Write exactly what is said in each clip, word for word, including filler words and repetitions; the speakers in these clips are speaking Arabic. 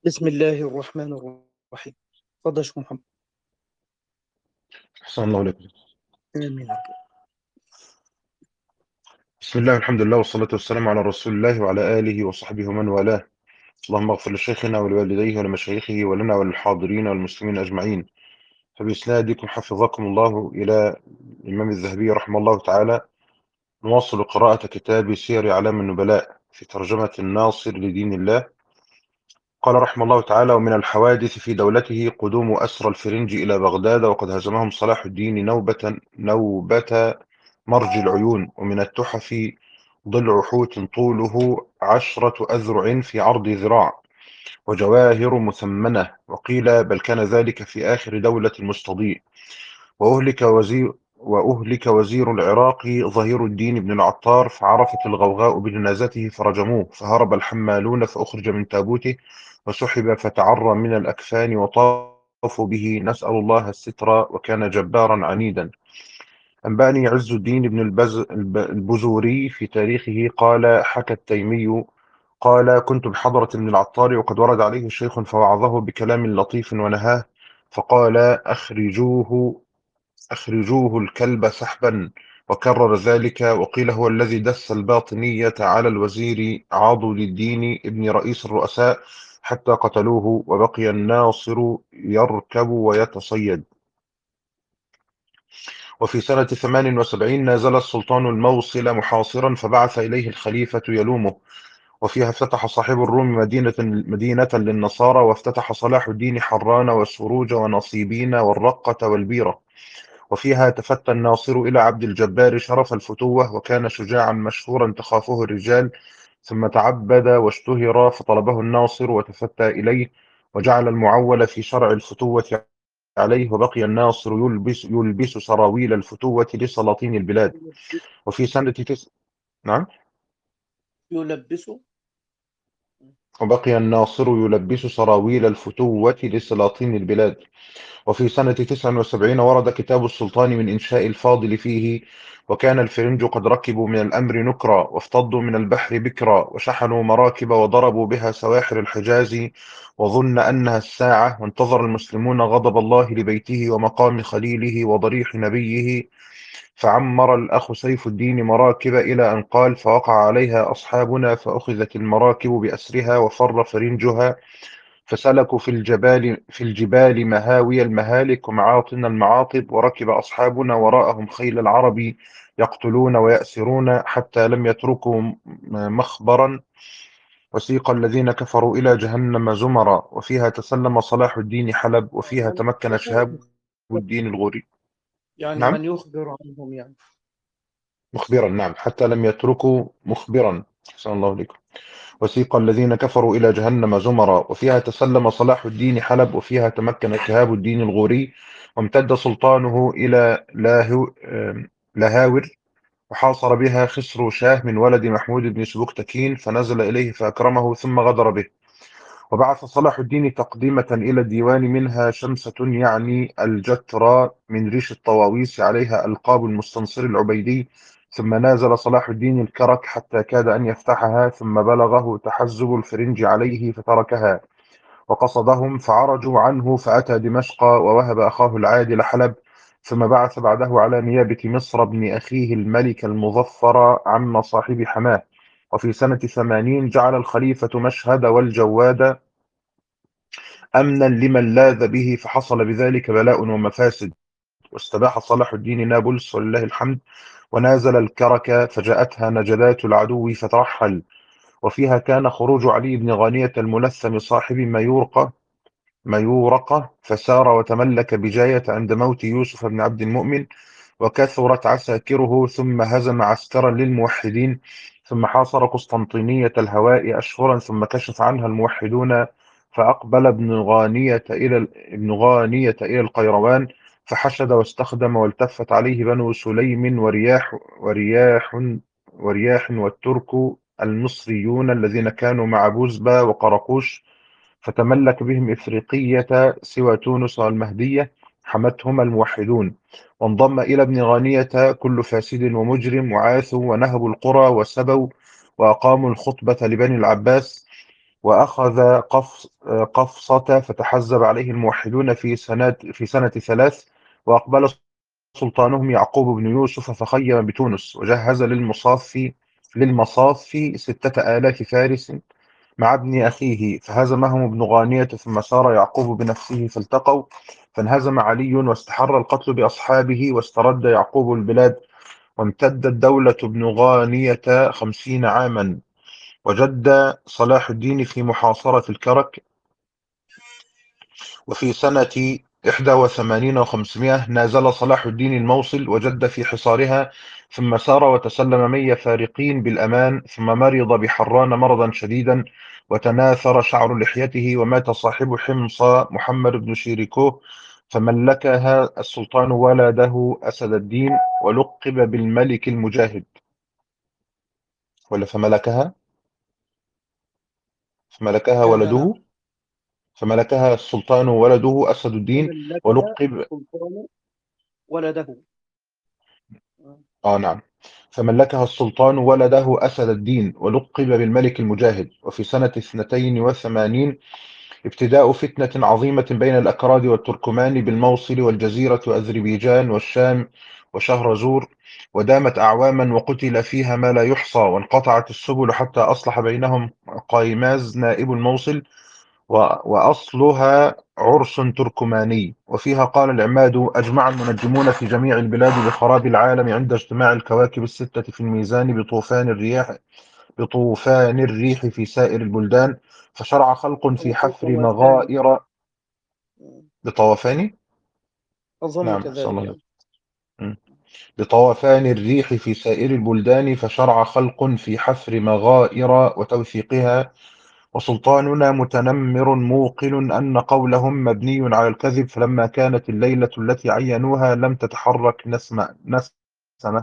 بسم الله الرحمن الرحيم. تفضل يا شيخ محمد. أحسن الله عليكم. آمين. بسم الله والحمد لله والصلاة والسلام على رسول الله وعلى آله وصحبه ومن والاه. اللهم اغفر لشيخنا ولوالديه ولمشايخه ولنا وللحاضرين والمسلمين أجمعين. فبإسنادكم حفظكم الله إلى الإمام الذهبي رحمه الله تعالى. نواصل قراءة كتاب سير أعلام النبلاء في ترجمة الناصر لدين الله. قال رحمه الله تعالى: ومن الحوادث في دولته قدوم أسرى الفرنج إلى بغداد، وقد هزمهم صلاح الدين نوبة نوبة مرج العيون. ومن التحف ضلع حوت طوله عشرة أذرع في عرض ذراع، وجواهر مثمنة، وقيل بل كان ذلك في آخر دولة المستضيء. وأهلك وزير وأهلك وزير العراق ظهير الدين بن العطار، فعرفت الغوغاء بجنازته فرجموه، فهرب الحمالون فأخرج من تابوته وسحب فتعرى من الأكفان وطافوا به، نسأل الله الستر، وكان جبارا عنيدا. أنبأني عز الدين بن البز الب- البزوري في تاريخه قال: حكى التيمي قال: كنت بحضرة ابن العطار وقد ورد عليه شيخ فوعظه بكلام لطيف ونهاه، فقال: أخرجوه أخرجوه الكلب سحبا، وكرر ذلك. وقيل هو الذي دس الباطنية على الوزير عاضد الدين ابن رئيس الرؤساء حتى قتلوه، وبقي الناصر يركب ويتصيد. وفي سنة ثمان وسبعين نازل السلطان الموصل محاصرا، فبعث إليه الخليفة يلومه. وفيها افتتح صاحب الروم مدينة مدينة للنصارى، وافتتح صلاح الدين حران والسروج ونصيبين والرقة والبيرة. وفيها تفتى الناصر إلى عبد الجبار شرف الفتوة، وكان شجاعا مشهورا تخافه الرجال، ثم تعبد واشتهر فطلبه الناصر وتفتى إليه، وجعل المعول في شرع الفتوة عليه. وبقي الناصر يلبس, يلبس سراويل الفتوة لسلاطين البلاد. يلبس- وفي سنة تس... نعم. يلبسه. وبقي الناصر يلبس سراويل الفتوة لسلاطين البلاد. وفي سنة تسع وسبعين ورد كتاب السلطان من إنشاء الفاضل فيه: وكان الفرنج قد ركبوا من الأمر نكرا، وافتضوا من البحر بكرا، وشحنوا مراكب وضربوا بها سواحل الحجاز، وظن أنها الساعة، وانتظر المسلمون غضب الله لبيته ومقام خليله وضريح نبيه. فعمر الأخ سيف الدين مراكب إلى أن قال: فوقع عليها أصحابنا، فأخذت المراكب بأسرها، وفر فرنجها، فسلكوا في الجبال في الجبال مهاوي المهالك ومعاطن المعاطب، وركب أصحابنا وراءهم خيل العرب يقتلون ويأسرون، حتى لم يتركوا م- مخبرا. وسيق الذين كفروا إلى جهنم زمرا. وفيها تسلم صلاح الدين حلب، وفيها من تمكن يخبر شهاب الدين الغوري. يعني نعم. من يخبر عنهم يعني. مخبرا، نعم، حتى لم يتركوا مخبرا. أحسن الله عليكم. وسيق الذين كفروا إلى جهنم زمرا. وفيها تسلم صلاح الدين حلب، وفيها تمكن شهاب الدين الغوري، وامتد سلطانه إلى لاهو آم، لاهاور، وحاصر بها خسرو شاه من ولد محمود بن سبكتكين، فنزل إليه فأكرمه ثم غدر به. وبعث صلاح الدين تقديمة إلى الديوان، منها شمسة يعني الجترى من ريش الطواويس، عليها ألقاب المستنصر العبيدي. ثم نازل صلاح الدين الكرك حتى كاد أن يفتحها، ثم بلغه تحزب الفرنج عليه فتركها، وقصدهم فعرجوا عنه، فأتى دمشق ووهب أخاه العادل حلب. ثم بعث بعده على نيابة مصر ابن أخيه الملك المظفر عم صاحب حماه. وفي سنة ثمانين جعل الخليفة مشهد والجواد أمنا لمن لاذ به، فحصل بذلك بلاء ومفاسد. واستباح صلاح الدين نابلس ولله الحمد، ونازل الكرك، فجاءتها نجدات العدو فترحل. وفيها كان خروج علي بن غانية الملثم صاحب ميورقة ميورقة فسار وتملك بجاية عند موت يوسف بن عبد المؤمن، وكثرت عساكره، ثم هزم عسكرا للموحدين. ثم حاصر قسطنطينية الهواء أشهرا، ثم كشف عنها الموحدون، فأقبل ابن غانية إلى ابن غانية إلى القيروان، فحشد واستخدم، والتفت عليه بنو سليم ورياح ورياح ورياح والترك المصريون الذين كانوا مع بوزبة وقرقوش، فتملك بهم إفريقية سوى تونس والمهدية، حمتهما الموحدون. وانضم إلى ابن غانية كل فاسد ومجرم، وعاثوا ونهبوا القرى وسبوا، وأقاموا الخطبة لبني العباس. وأخذ قفص قفصة فتحزب عليه الموحدون في سنة في سنة ثلاث، وأقبل سلطانهم يعقوب بن يوسف فخيم بتونس، وجهز للمصاف للمصاف ستة آلاف فارس مع ابن أخيه، فهزمهم ابن غانية، ثم سار يعقوب بنفسه فالتقوا، فانهزم علي واستحر القتل بأصحابه، واسترد يعقوب البلاد، وامتدت دولة ابن غانية خمسين عاما، وجد صلاح الدين في محاصرة الكرك. وفي سنة إحدى وثمانين وخمسمائة نازل صلاح الدين الموصل وجد في حصارها، ثم سار وتسلم مي فارقين بالأمان، ثم مرض بحران مرضا شديدا وتناثر شعر لحيته، ومات صاحب حمص محمد بن شيركوه، فملكها السلطان ولده أسد الدين، ولقب بالملك المجاهد. ولا فملكها فملكها آه ولده نعم. فملكها السلطان ولده أسد الدين، فملكها ولقب السلطان ولده. آه. آه نعم فملكها السلطان ولده أسد الدين، ولقب بالملك المجاهد. وفي سنة اثنتين وثمانين ابتداء فتنة عظيمة بين الأكراد والتركمان بالموصل والجزيرة وأذربيجان والشام وشهرزور، ودامت أعواما وقتل فيها ما لا يحصى، وانقطعت السبل حتى أصلح بينهم قايماز نائب الموصل، و- وأصلها عرس تركماني. وفيها قال العماد: أجمع المنجمون في جميع البلاد بخراب العالم عند اجتماع الكواكب الستة في الميزان بطوفان الرياح بطوفان الريح في سائر البلدان، فشرع خلق في أو حفر طوفان. مغائر آه. بطوفان. أظن نعم أحسن كذلك الله. يعني. م. بطوفان الريح في سائر البلدان، فشرع خلق في حفر مغائر وتوثيقها، وسلطاننا متنمر موقن أن قولهم مبني على الكذب، فلما كانت الليلة التي عينوها لم تتحرك نسمة نسمة.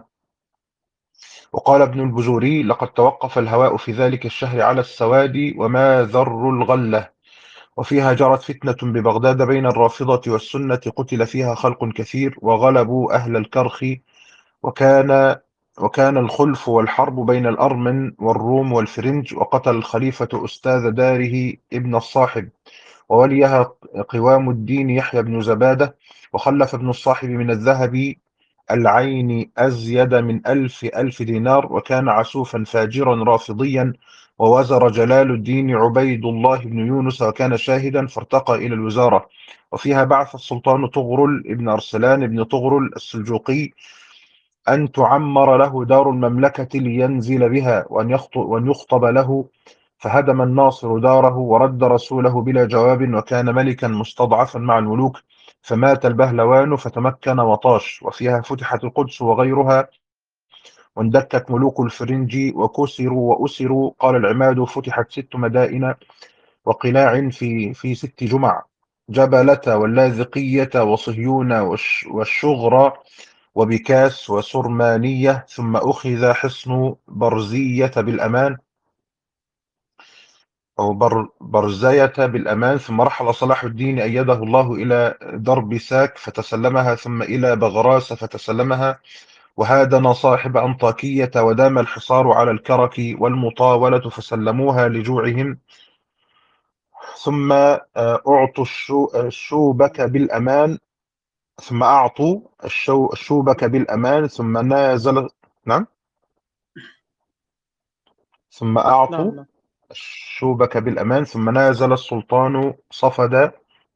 وقال ابن البزوري: لقد توقف الهواء في ذلك الشهر على السواد وما ذر الغلة. وفيها جرت فتنة ببغداد بين الرافضة والسنة، قتل فيها خلق كثير وغلبوا أهل الكرخ، وكان وكان الخلف والحرب بين الأرمن والروم والفرنج، وقتل الخليفة أستاذ داره ابن الصاحب، ووليها قوام الدين يحيى بن زبادة، وخلف ابن الصاحب من الذهب العين أزيد من ألف ألف دينار، وكان عسوفا فاجرا رافضيا، ووزر جلال الدين عبيد الله بن يونس، وكان شاهدا فارتقى إلى الوزارة. وفيها بعث السلطان طغرل ابن أرسلان ابن طغرل السلجوقي أن تعمر له دار المملكة لينزل بها، وأن يخطب, وأن يخطب له، فهدم الناصر داره ورد رسوله بلا جواب، وكان ملكا مستضعفا مع الملوك، فمات البهلوان فتمكن وطاش. وفيها فتحت القدس وغيرها، واندكت ملوك الفرنج وكسروا وأسروا. قال العماد: فتحت ست مدائن وقلاع في في ست جمع: جبلة واللاذقية وصهيون والش والشغرى وبكاس وسرمانية، ثم أخذ حصن برزية بالأمان أو بر برزية بالأمان، ثم رحل صلاح الدين أيده الله إلى درب ساك فتسلمها، ثم إلى بغراس فتسلمها، وهادن صاحب أنطاكية، ودام الحصار على الكرك والمطاولة فسلموها لجوعهم، ثم آه، أعطوا الشو الشوبك بالأمان ثم أعطوا الشو الشوبك بالأمان ثم نازل. نعم ثم أعطوا نعم نعم. الشوبك بالأمان ثم نازل السلطان صفدا.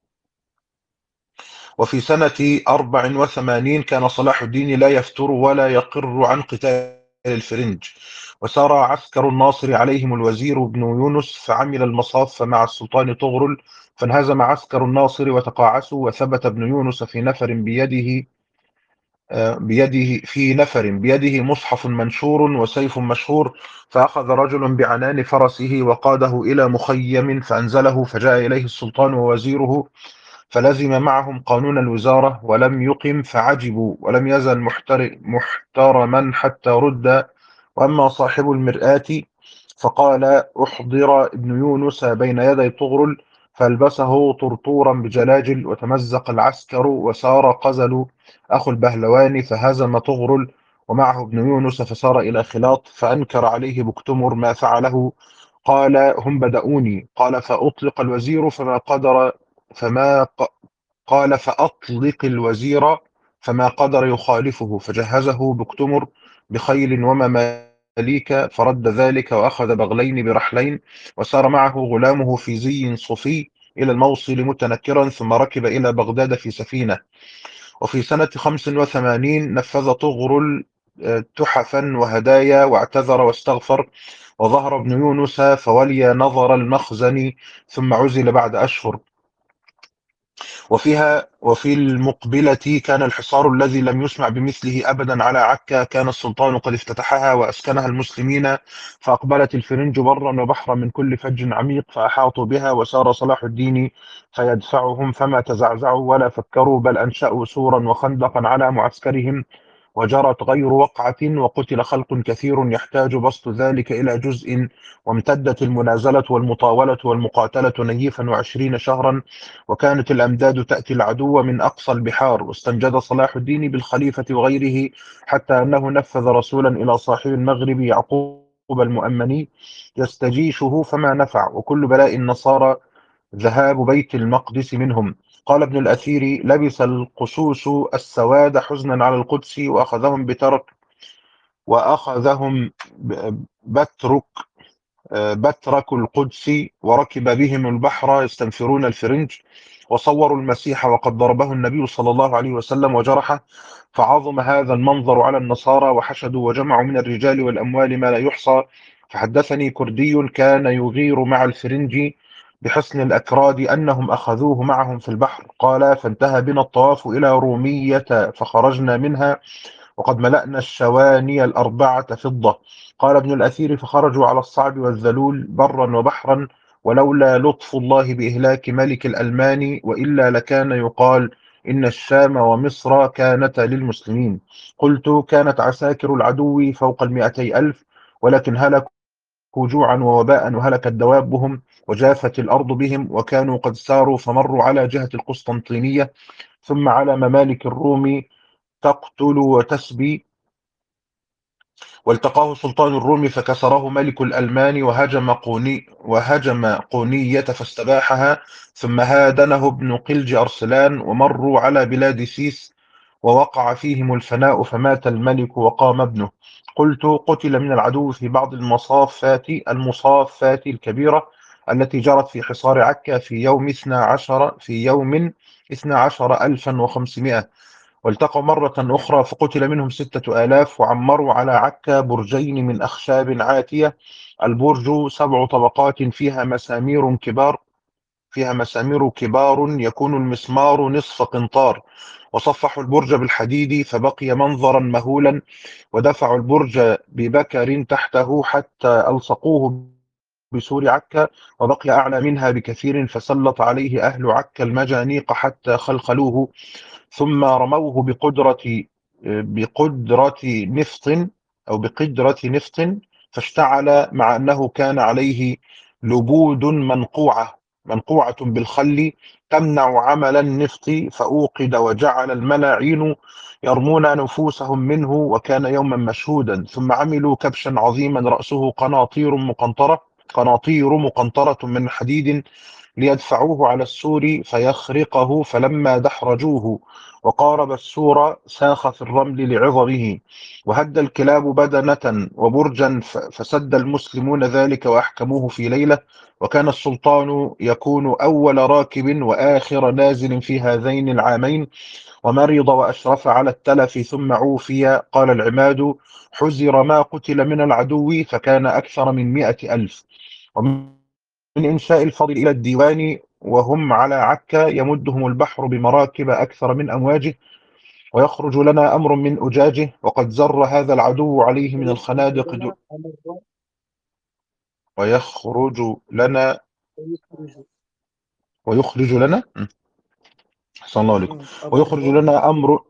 وفي سنة أربع وثمانين كان صلاح الدين لا يفتر ولا يقر عن قتال الفرنج، وسار عسكر الناصر عليهم الوزير بن يونس، فعمل المصاف مع السلطان طغرل، فانهزم عسكر الناصر وتقاعسوا، وثبت ابن يونس في نفر بيده بيده في نفر بيده مصحف منشور وسيف مشهور، فأخذ رجل بعنان فرسه وقاده إلى مخيم فأنزله، فجاء إليه السلطان ووزيره، فلزم معهم قانون الوزارة ولم يقم، فعجبوا، ولم يزل محتر- محترما حتى رد. وأما صاحب المرآة فقال: أحضر ابن يونس بين يدي طغرل، فالبسه طرطورا بجلاجل، وتمزق العسكر، وسار قزل أخو البهلوان فهزم طغرل ومعه ابن يونس، فسار إلى خلاط، فأنكر عليه بكتمر ما فعله. قال هم بدؤوني. قال فأطلق الوزير فما قدر فما ق- قال فأطلق الوزير فما قدر يخالفه، فجهزه بكتمر بخيل ومماليك، فرد ذلك وأخذ بغلين برحلين، وسار معه غلامه في زي صفي إلى الموصل متنكرا، ثم ركب إلى بغداد في سفينة. وفي سنة خمس وثمانين نفذ طغرل آه، تحفا وهدايا، واعتذر واستغفر، وظهر ابن يونس فولي نظر المخزن، ثم عزل بعد أشهر. وفيها وفي المقبلة كان الحصار الذي لم يسمع بمثله أبدا على عكا، كان السلطان قد افتتحها وأسكنها المسلمين، فأقبلت الفرنج برا وبحرا من كل فج عميق، فأحاطوا بها، وسار صلاح الدين فيدفعهم، فما تزعزعوا ولا فكروا، بل أنشأوا سورا وخندقا على معسكرهم، وجرت غير وقعة، وقتل خلق كثير يحتاج بسط ذلك إلى جزء، وامتدت المنازلة والمطاولة والمقاتلة نيفا وعشرين شهرا، وكانت الأمداد تأتي العدو من أقصى البحار، واستنجد صلاح الدين بالخليفة وغيره، حتى أنه نفذ رسولا إلى صاحب المغرب يعقوب المؤمني يستجيشه، فما نفع، وكل بلاء النصارى ذهاب بيت المقدس منهم. قال ابن الأثير: لبس القسوس السواد حزنا على القدس، وأخذهم بترك وأخذهم ب- بترك بترك القدس، وركب بهم البحر يستنفرون الفرنج، وصوروا المسيح وقد ضربه النبي صلى الله عليه وسلم وجرحه، فعظم هذا المنظر على النصارى، وحشدوا وجمعوا من الرجال والأموال ما لا يحصى. فحدثني كردي كان يغير مع الفرنج بحصن الأكراد أنهم أخذوه معهم في البحر، قال: فانتهى بنا الطواف إلى رومية، فخرجنا منها وقد ملأنا الشواني الأربعة فضة. قال ابن الأثير: فخرجوا على الصعب والذلول برا وبحرا، ولولا لطف الله بإهلاك ملك الألمان، وإلا لكان يقال إن الشام ومصر كانتا للمسلمين. قلت: كانت عساكر العدو فوق المائتي ألف، ولكن هلكوا جوعا ووباء، وهلكت دوابهم، وجافت الأرض بهم، وكانوا قد ساروا فمروا على جهة القسطنطينية، ثم على ممالك الروم تقتل وتسبي، والتقاه سلطان الروم فكسره ملك الألمان، وهجم قوني وهجم قونية فاستباحها، ثم هادنه ابن قلج أرسلان، ومروا على بلاد سيس، ووقع فيهم الفناء، فمات الملك وقام ابنه. قلت: قتل من العدو في بعض المصافات المصافات الكبيرة التي جرت في حصار عكا في يوم اثني عشر في يوم اثني عشر ألفا وخمسمائة، والتقوا مرة أخرى فقتل منهم ستة آلاف، وعمروا على عكا برجين من أخشاب عاتية، البرج سبع طبقات فيها مسامير كبار فيها مسامير كبار يكون المسمار نصف قنطار، وصفحوا البرج بالحديد فبقي منظرا مهولا، ودفعوا البرج ببكر تحته حتى ألصقوه بسور عكا، وبقي أعلى منها بكثير، فسلط عليه أهل عكا المجانيق حتى خلخلوه، ثم رموه بقدرة بقدرة نفط أو بقدرة نفط، فاشتعل، مع أنه كان عليه لبود منقوعة منقوعة بالخل تمنع عمل النفط، فأوقد، وجعل الملاعين يرمون نفوسهم منه، وكان يوما مشهودا. ثم عملوا كبشا عظيما رأسه قناطير مقنطرة قناطير مقنطرة من حديد، ليدفعوه على السور فيخرقه، فلما دحرجوه وقارب السور ساخ في الرمل لعظمه، وهد الكلاب بدنة وبرجا، ف- فسد المسلمون ذلك وأحكموه في ليلة، وكان السلطان يكون أول راكب وآخر نازل في هذين العامين، ومرض وأشرف على التلف ثم عوفي. قال العماد: حزر ما قتل من العدو فكان أكثر من مئة ألف. ومن إنشاء الفضل إلى الديوان وهم على عكا يمدهم البحر بمراكب أكثر من أمواجه، ويخرج لنا أمر من أجاجه، وقد زر هذا العدو عليه من ويخرج الخنادق لنا ج- أمر ويخرج لنا ويخرج ويخرج لنا م، أحسن الله عليكم. مم. ويخرج أمر لنا أمر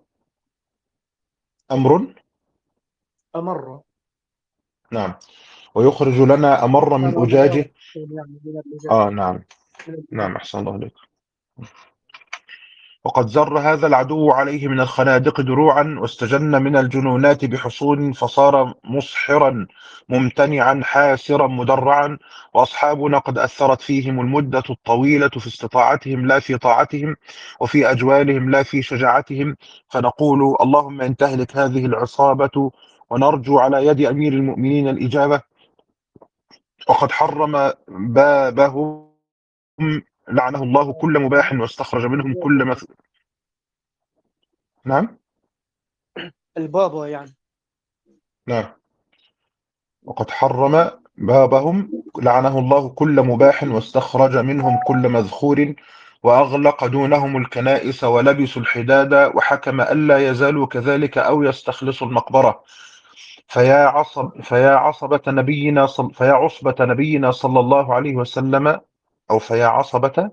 أمر أمر نعم. ويخرج لنا أمر من أنا مضاف أجاجه. يعني من الرجال آه نعم. من الرجال. نعم أحسن الله عليكم. وقد زر هذا العدو عليه من الخنادق دروعا، واستجن من الجنونات بحصون، فصار مصحرا ممتنعا حاسرا مدرعا. وأصحابنا قد أثرت فيهم المدة الطويلة في استطاعتهم لا في طاعتهم، وفي أجوالهم لا في شجاعتهم. فنقول اللهم إن تهلك هذه العصابة، ونرجو على يد أمير المؤمنين الإجابة. وقد حرم بابهم لعنه الله كل مباح، واستخرج منهم كل مث... نعم. البابا يعني. نعم. وقد حرم بابهم لعنه الله كل مباح، واستخرج منهم كل مذخور، وأغلق دونهم الكنائس، ولبسوا الحداد، وحكم ألا يزالوا كذلك أو يستخلصوا المقبرة. فيا عصب فيا عصبة نبينا صل فيا عصبة نبينا صلى الله عليه وسلم، أو فيا عصبة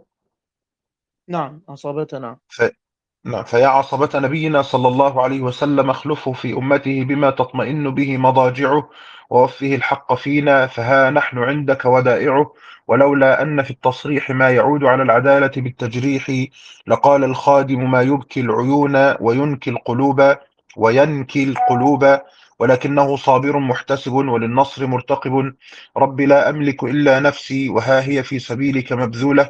نعم أصابتنا. ف... نعم، فيا عصبة نبينا صلى الله عليه وسلم، اخلفه في أمته بما تطمئن به مضاجعه، ووفه الحق فينا، فها نحن عندك ودائعه. ولولا أن في التصريح ما يعود على العدالة بالتجريح، لقال الخادم ما يبكي العيون وينكي القلوب وينكي القلوب، ولكنه صابر محتسب وللنصر مرتقب. رب لا أملك إلا نفسي، وها هي في سبيلك مبذولة،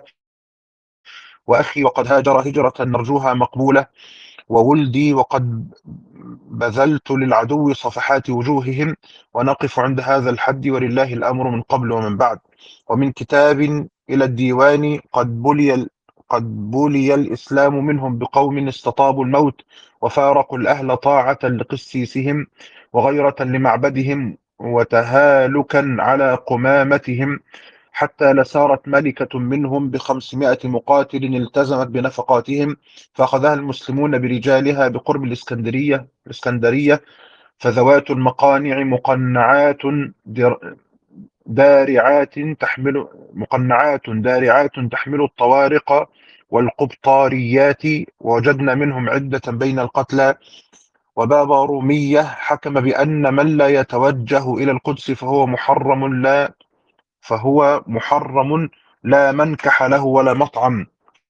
وأخي وقد هاجر هجرة نرجوها مقبولة، وولدي وقد بذلت للعدو صفحات وجوههم. ونقف عند هذا الحد، ولله الأمر من قبل ومن بعد. ومن كتاب إلى الديوان قد بلي قد بلي الإسلام منهم بقوم استطابوا الموت، وفارقوا الأهل طاعة لقسيسهم، وغيرة لمعبدهم، وتهالكا على قمامتهم، حتى لسارت ملكة منهم بخمسمائة مقاتل التزمت بنفقاتهم، فأخذها المسلمون برجالها بقرب الإسكندرية الإسكندرية فذوات المقانع مقنعات در- دارعات تحمل مقنعات دارعات تحمل الطوارق والقبطاريات. ووجدنا منهم عدة بين القتلى. وباب رومية حكم بأن من لا يتوجه إلى القدس فهو محرم لا فهو محرم لا منكح له ولا مطعم.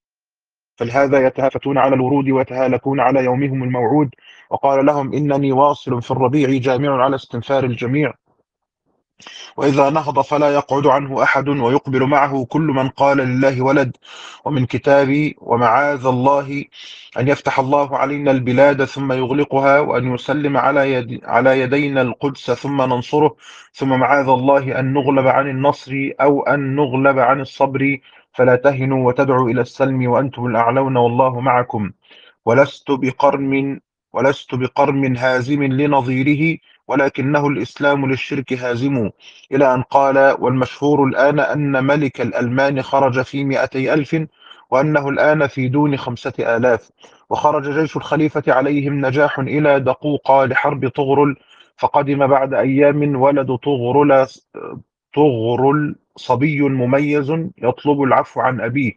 فلهذا يتهافتون على الورود، ويتهالكون على يومهم الموعود. وقال لهم إنني واصل في الربيع جامع على استنفار الجميع، وإذا نهض فلا يقعد عنه أحد، ويقبل معه كل من قال لله ولد. ومن كتابي ومعاذ الله أن يفتح الله علينا البلاد ثم يغلقها، وأن يسلم على يد على يدينا القدس ثم ننصره، ثم معاذ الله أن نغلب عن النصر أو أن نغلب عن الصبر. فلا تهنوا وتدعوا إلى السلم وأنتم الأعلون والله معكم. ولست بقرم ولست بقرم هازم لنظيره، ولكنه الإسلام للشرك هازم. إلى أن قال: والمشهور الآن أن ملك الألمان خرج في مئتي ألف، وأنه الآن في دون خمسة آلاف. وخرج جيش الخليفة عليهم نجاح إلى دقوق لحرب طغرل، فقدم بعد أيام ولد طغرل طغرل صبي مميز يطلب العفو عن أبيه.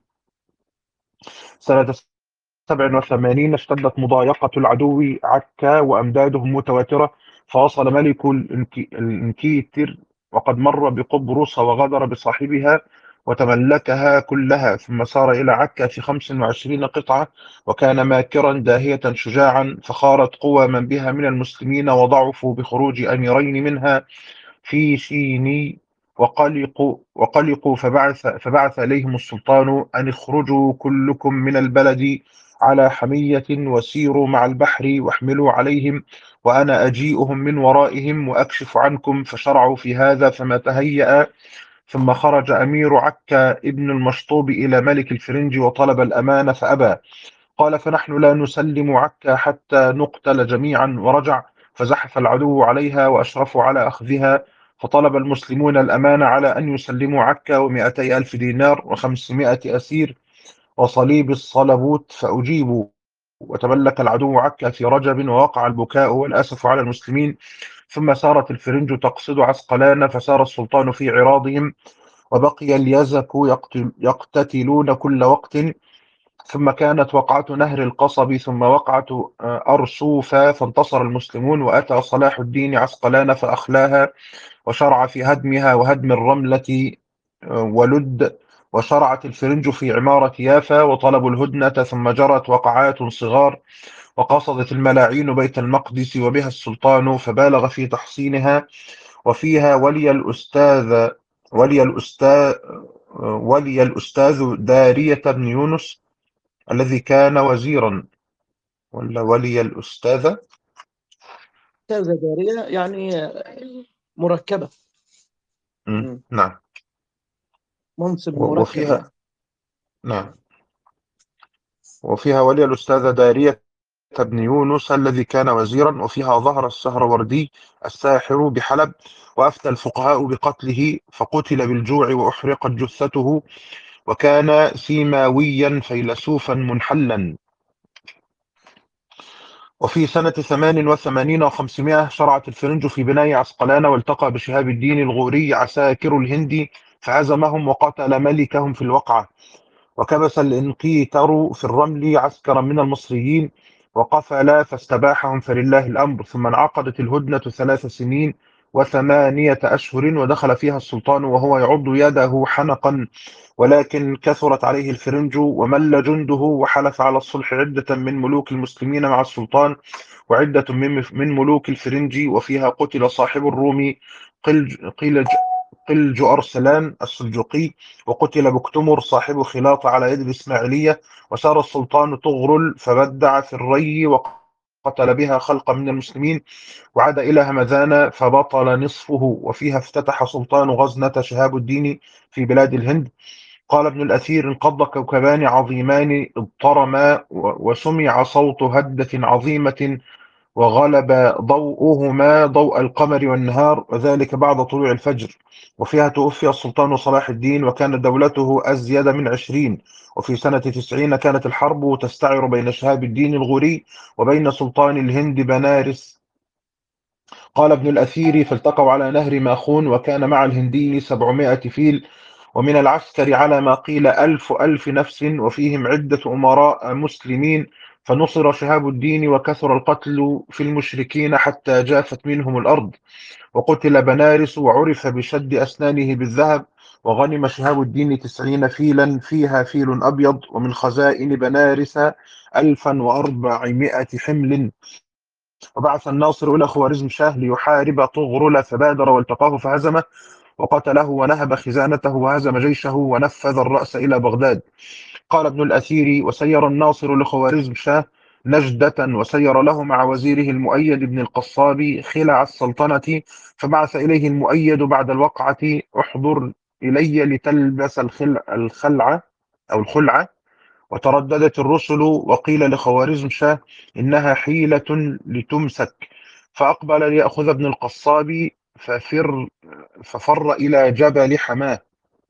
سنة سبع وثمانين اشتدت مضايقة العدو عكا وأمدادهم متواترة، فوصل ملك الإنكي- الإنكيتر وقد مر بقبرص وغدر بصاحبها وتملكها كلها، ثم سار إلى عكا في خمس وعشرين قطعة، وكان ماكرا داهية شجاعا، فخارت قوى من بها من المسلمين وضعفوا بخروج أميرين منها في شيني. وقلقوا وقلقوا فبعث فبعث إليهم السلطان أن اخرجوا كلكم من البلد على حمية، وسيروا مع البحر واحملوا عليهم، وأنا أجيئهم من ورائهم وأكشف عنكم. فشرعوا في هذا فما تهيأ. ثم خرج أمير عكا ابن المشطوب إلى ملك الفرنج وطلب الأمان فأبى. قال: فنحن لا نسلم عكا حتى نقتل جميعا. ورجع فزحف العدو عليها وأشرفوا على أخذها، فطلب المسلمون الأمان على أن يسلموا عكا ومئتي ألف دينار وخمسمائة أسير وصليب الصلبوت، فأجيبوا. وتملك العدو عكا في رجب، ووقع البكاء والأسف على المسلمين. ثم سارت الفرنج تقصد عسقلان، فسار السلطان في عراضهم، وبقي اليزك يقتل يقتتلون كل وقت. ثم كانت وقعة نهر القصب، ثم وقعة آه، أرسوفا، فانتصر المسلمون، وأتى صلاح الدين عسقلان فأخلاها، وشرع في هدمها وهدم الرملة آه، ولد وشرعت الفرنج في عمارة يافا وطلبوا الهدنة، ثم جرت وقعات صغار وقصدت الملاعين بيت المقدس وبها السلطان فبالغ في تحصينها. وفيها ولي الأستاذ ولي الأستاذ ولي الأستاذ دارية بن يونس الذي كان وزيرا، ولا ولي الأستاذ؟ أستاذة دارية يعني مركبة. مم. مم. نعم. منصب و- مركب يعني. وفيها نعم وفيها ولي الأستاذ دارية بن يونس الذي كان وزيرا. وفيها ظهر السهروردي الساحر بحلب، وأفتى الفقهاء بقتله فقتل بالجوع وأحرقت جثته، وكان سيماويا فيلسوفا منحلا. وفي سنة ثمان وثمانين وخمسمائة شرعت الفرنج في بناء عسقلان، والتقى بشهاب الدين الغوري عساكر الهند فهزمهم وقتل ملكهم في الوقعة. وكبس الإنقيتر في الرمل عسكرا من المصريين وقفل فاستباحهم فلله الأمر. ثم انعقدت الهدنة ثلاث سنين وثمانية أشهر، ودخل فيها السلطان وهو يعض يده حنقا، ولكن كثرت عليه الفرنج ومل جنده، وحلف على الصلح عدة من ملوك المسلمين مع السلطان وعدة من من ملوك الفرنج. وفيها قتل صاحب الروم قلج قيل قلج أرسلان السلجوقي، وقتل بكتمر صاحب خلاط على يد الإسماعيلية. وسار السلطان طغرل فبدع في الري وقتل بها خلقا من المسلمين، وعاد إلى همذان فبطل نصفه. وفيها افتتح سلطان غزنة شهاب الدين في بلاد الهند. قال ابن الأثير: انقض كوكبان عظيمان اضطرما، وسمع صوت هدة عظيمة، وغلب ضوءهما ضوء القمر والنهار، وذلك بعد طلوع الفجر. وفيها توفي السلطان صلاح الدين وكانت دولته أزيد من عشرين. وفي سنة تسعين كانت الحرب تستعر بين شهاب الدين الغوري وبين سلطان الهند بنارس. قال ابن الأثير: فالتقوا على نهر ماخون، وكان مع الهندي سبعمائة فيل، ومن العسكر على ما قيل ألف ألف نفس، وفيهم عدة أمراء مسلمين. فنصر شهاب الدين وكثر القتل في المشركين حتى جافت منهم الأرض. وقتل بنارس وعرف بشد أسنانه بالذهب. وغنم شهاب الدين تسعين فيلا، فيها فيل أبيض، ومن خزائن بنارس ألفا وأربعمائة حمل. وبعث الناصر إلى خوارزم شاه ليحارب طغرل، فبادر والتقاه فهزمه وقتله ونهب خزانته وهزم جيشه ونفذ الرأس إلى بغداد. قال ابن الأثير: وسير الناصر لخوارزم شاه نجدة، وسير له مع وزيره المؤيد بن القصاب خلع السلطنة، فبعث إليه المؤيد بعد الوقعة: احضر إلي لتلبس الخلع الخلعة أو الخلعة. وترددت الرسل، وقيل لخوارزم شاه: إنها حيلة لتمسك. فأقبل ليأخذ ابن القصاب ففر ففر إلى جبل حماه.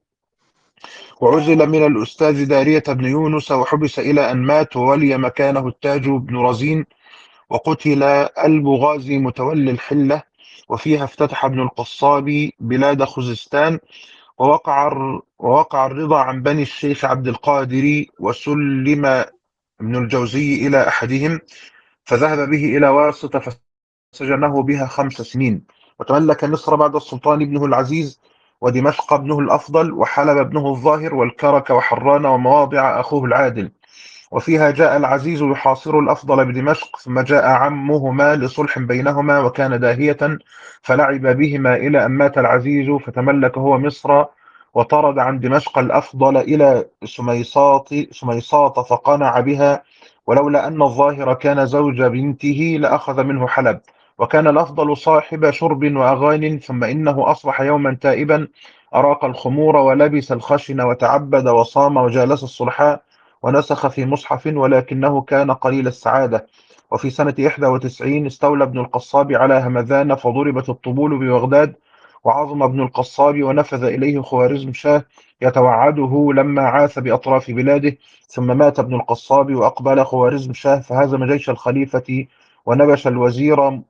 وعزل من الأستاذ دارية بن يونس وحبس إلى أن مات، وولي مكانه التاج بن رزين. وقتل البغازي متولي الحلة. وفيها افتتح ابن القصاب بلاد خزستان، ووقع الر- ووقع الرضا عن بني الشيخ عبد القادر، وسلم ابن الجوزي إلى أحدهم فذهب به إلى واسطة فسجنه بها خمس سنين. وتملك مصر بعد السلطان ابنه العزيز، ودمشق ابنه الأفضل، وحلب ابنه الظاهر، والكرك وحران ومواضع أخوه العادل. وفيها جاء العزيز يحاصر الأفضل بدمشق، ثم جاء عمهما لصلح بينهما وكان داهية، فلعب بهما إلى أن مات العزيز، فتملك هو مصر، وطرد عن دمشق الأفضل إلى سميصاط سميصاط فقنع بها. ولولا أن الظاهر كان زوج بنته لأخذ منه حلب. وكان الأفضل صاحب شرب وأغان، ثم إنه أصبح يوما تائبا، أراق الخمور ولبس الخشن وتعبد وصام وجالس الصلحاء ونسخ في مصحف، ولكنه كان قليل السعادة. وفي سنة إحدى وتسعين استولى ابن القصاب على همذان، فضربت الطبول ببغداد، وعظم ابن القصاب ونفذ إليه خوارزم شاه يتوعده لما عاث بأطراف بلاده. ثم مات ابن القصاب وأقبل خوارزم شاه فهزم جيش الخليفة ونبش الوزير،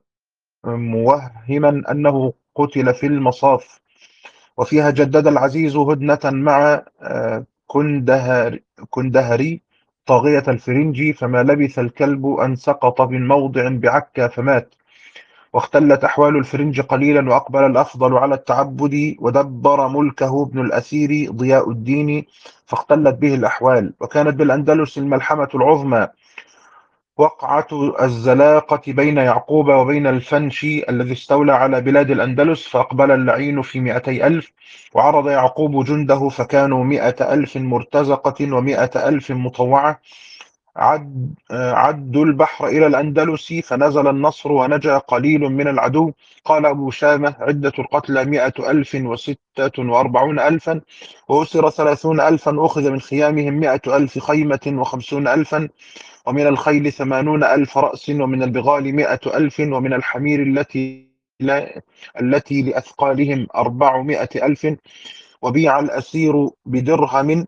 موهما أنه قتل في المصاف. وفيها جدد العزيز هدنة مع آه، كندهر كندهري طاغية الفرنجي، فما لبث الكلب أن سقط من موضع بعكا فمات. واختلت أحوال الفرنج قليلا، وأقبل الأفضل على التعبد، ودبر ملكه ابن الأثير ضياء الدين، فاختلت به الأحوال. وكانت بالأندلس الملحمة العظمى وقعة الزلاقة بين يعقوب وبين الفنشي الذي استولى على بلاد الأندلس، فأقبل اللعين في مئتي ألف، وعرض يعقوب جنده فكانوا مئة ألف مرتزقة ومئة ألف مطوعة. عد عدوا البحر إلى الأندلس، فنزل النصر ونجا قليل من العدو. قال أبو شامة: عدة القتلى مئة ألف وستة وأربعون ألفا، وأسر ثلاثون ألفا، أخذ من خيامهم مئة ألف خيمة وخمسون ألفا، ومن الخيل ثمانون ألف رأس، ومن البغال مئة ألف، ومن الحمير التي لا التي لأثقالهم أربعمائة ألف. وبيع الأسير بدرهم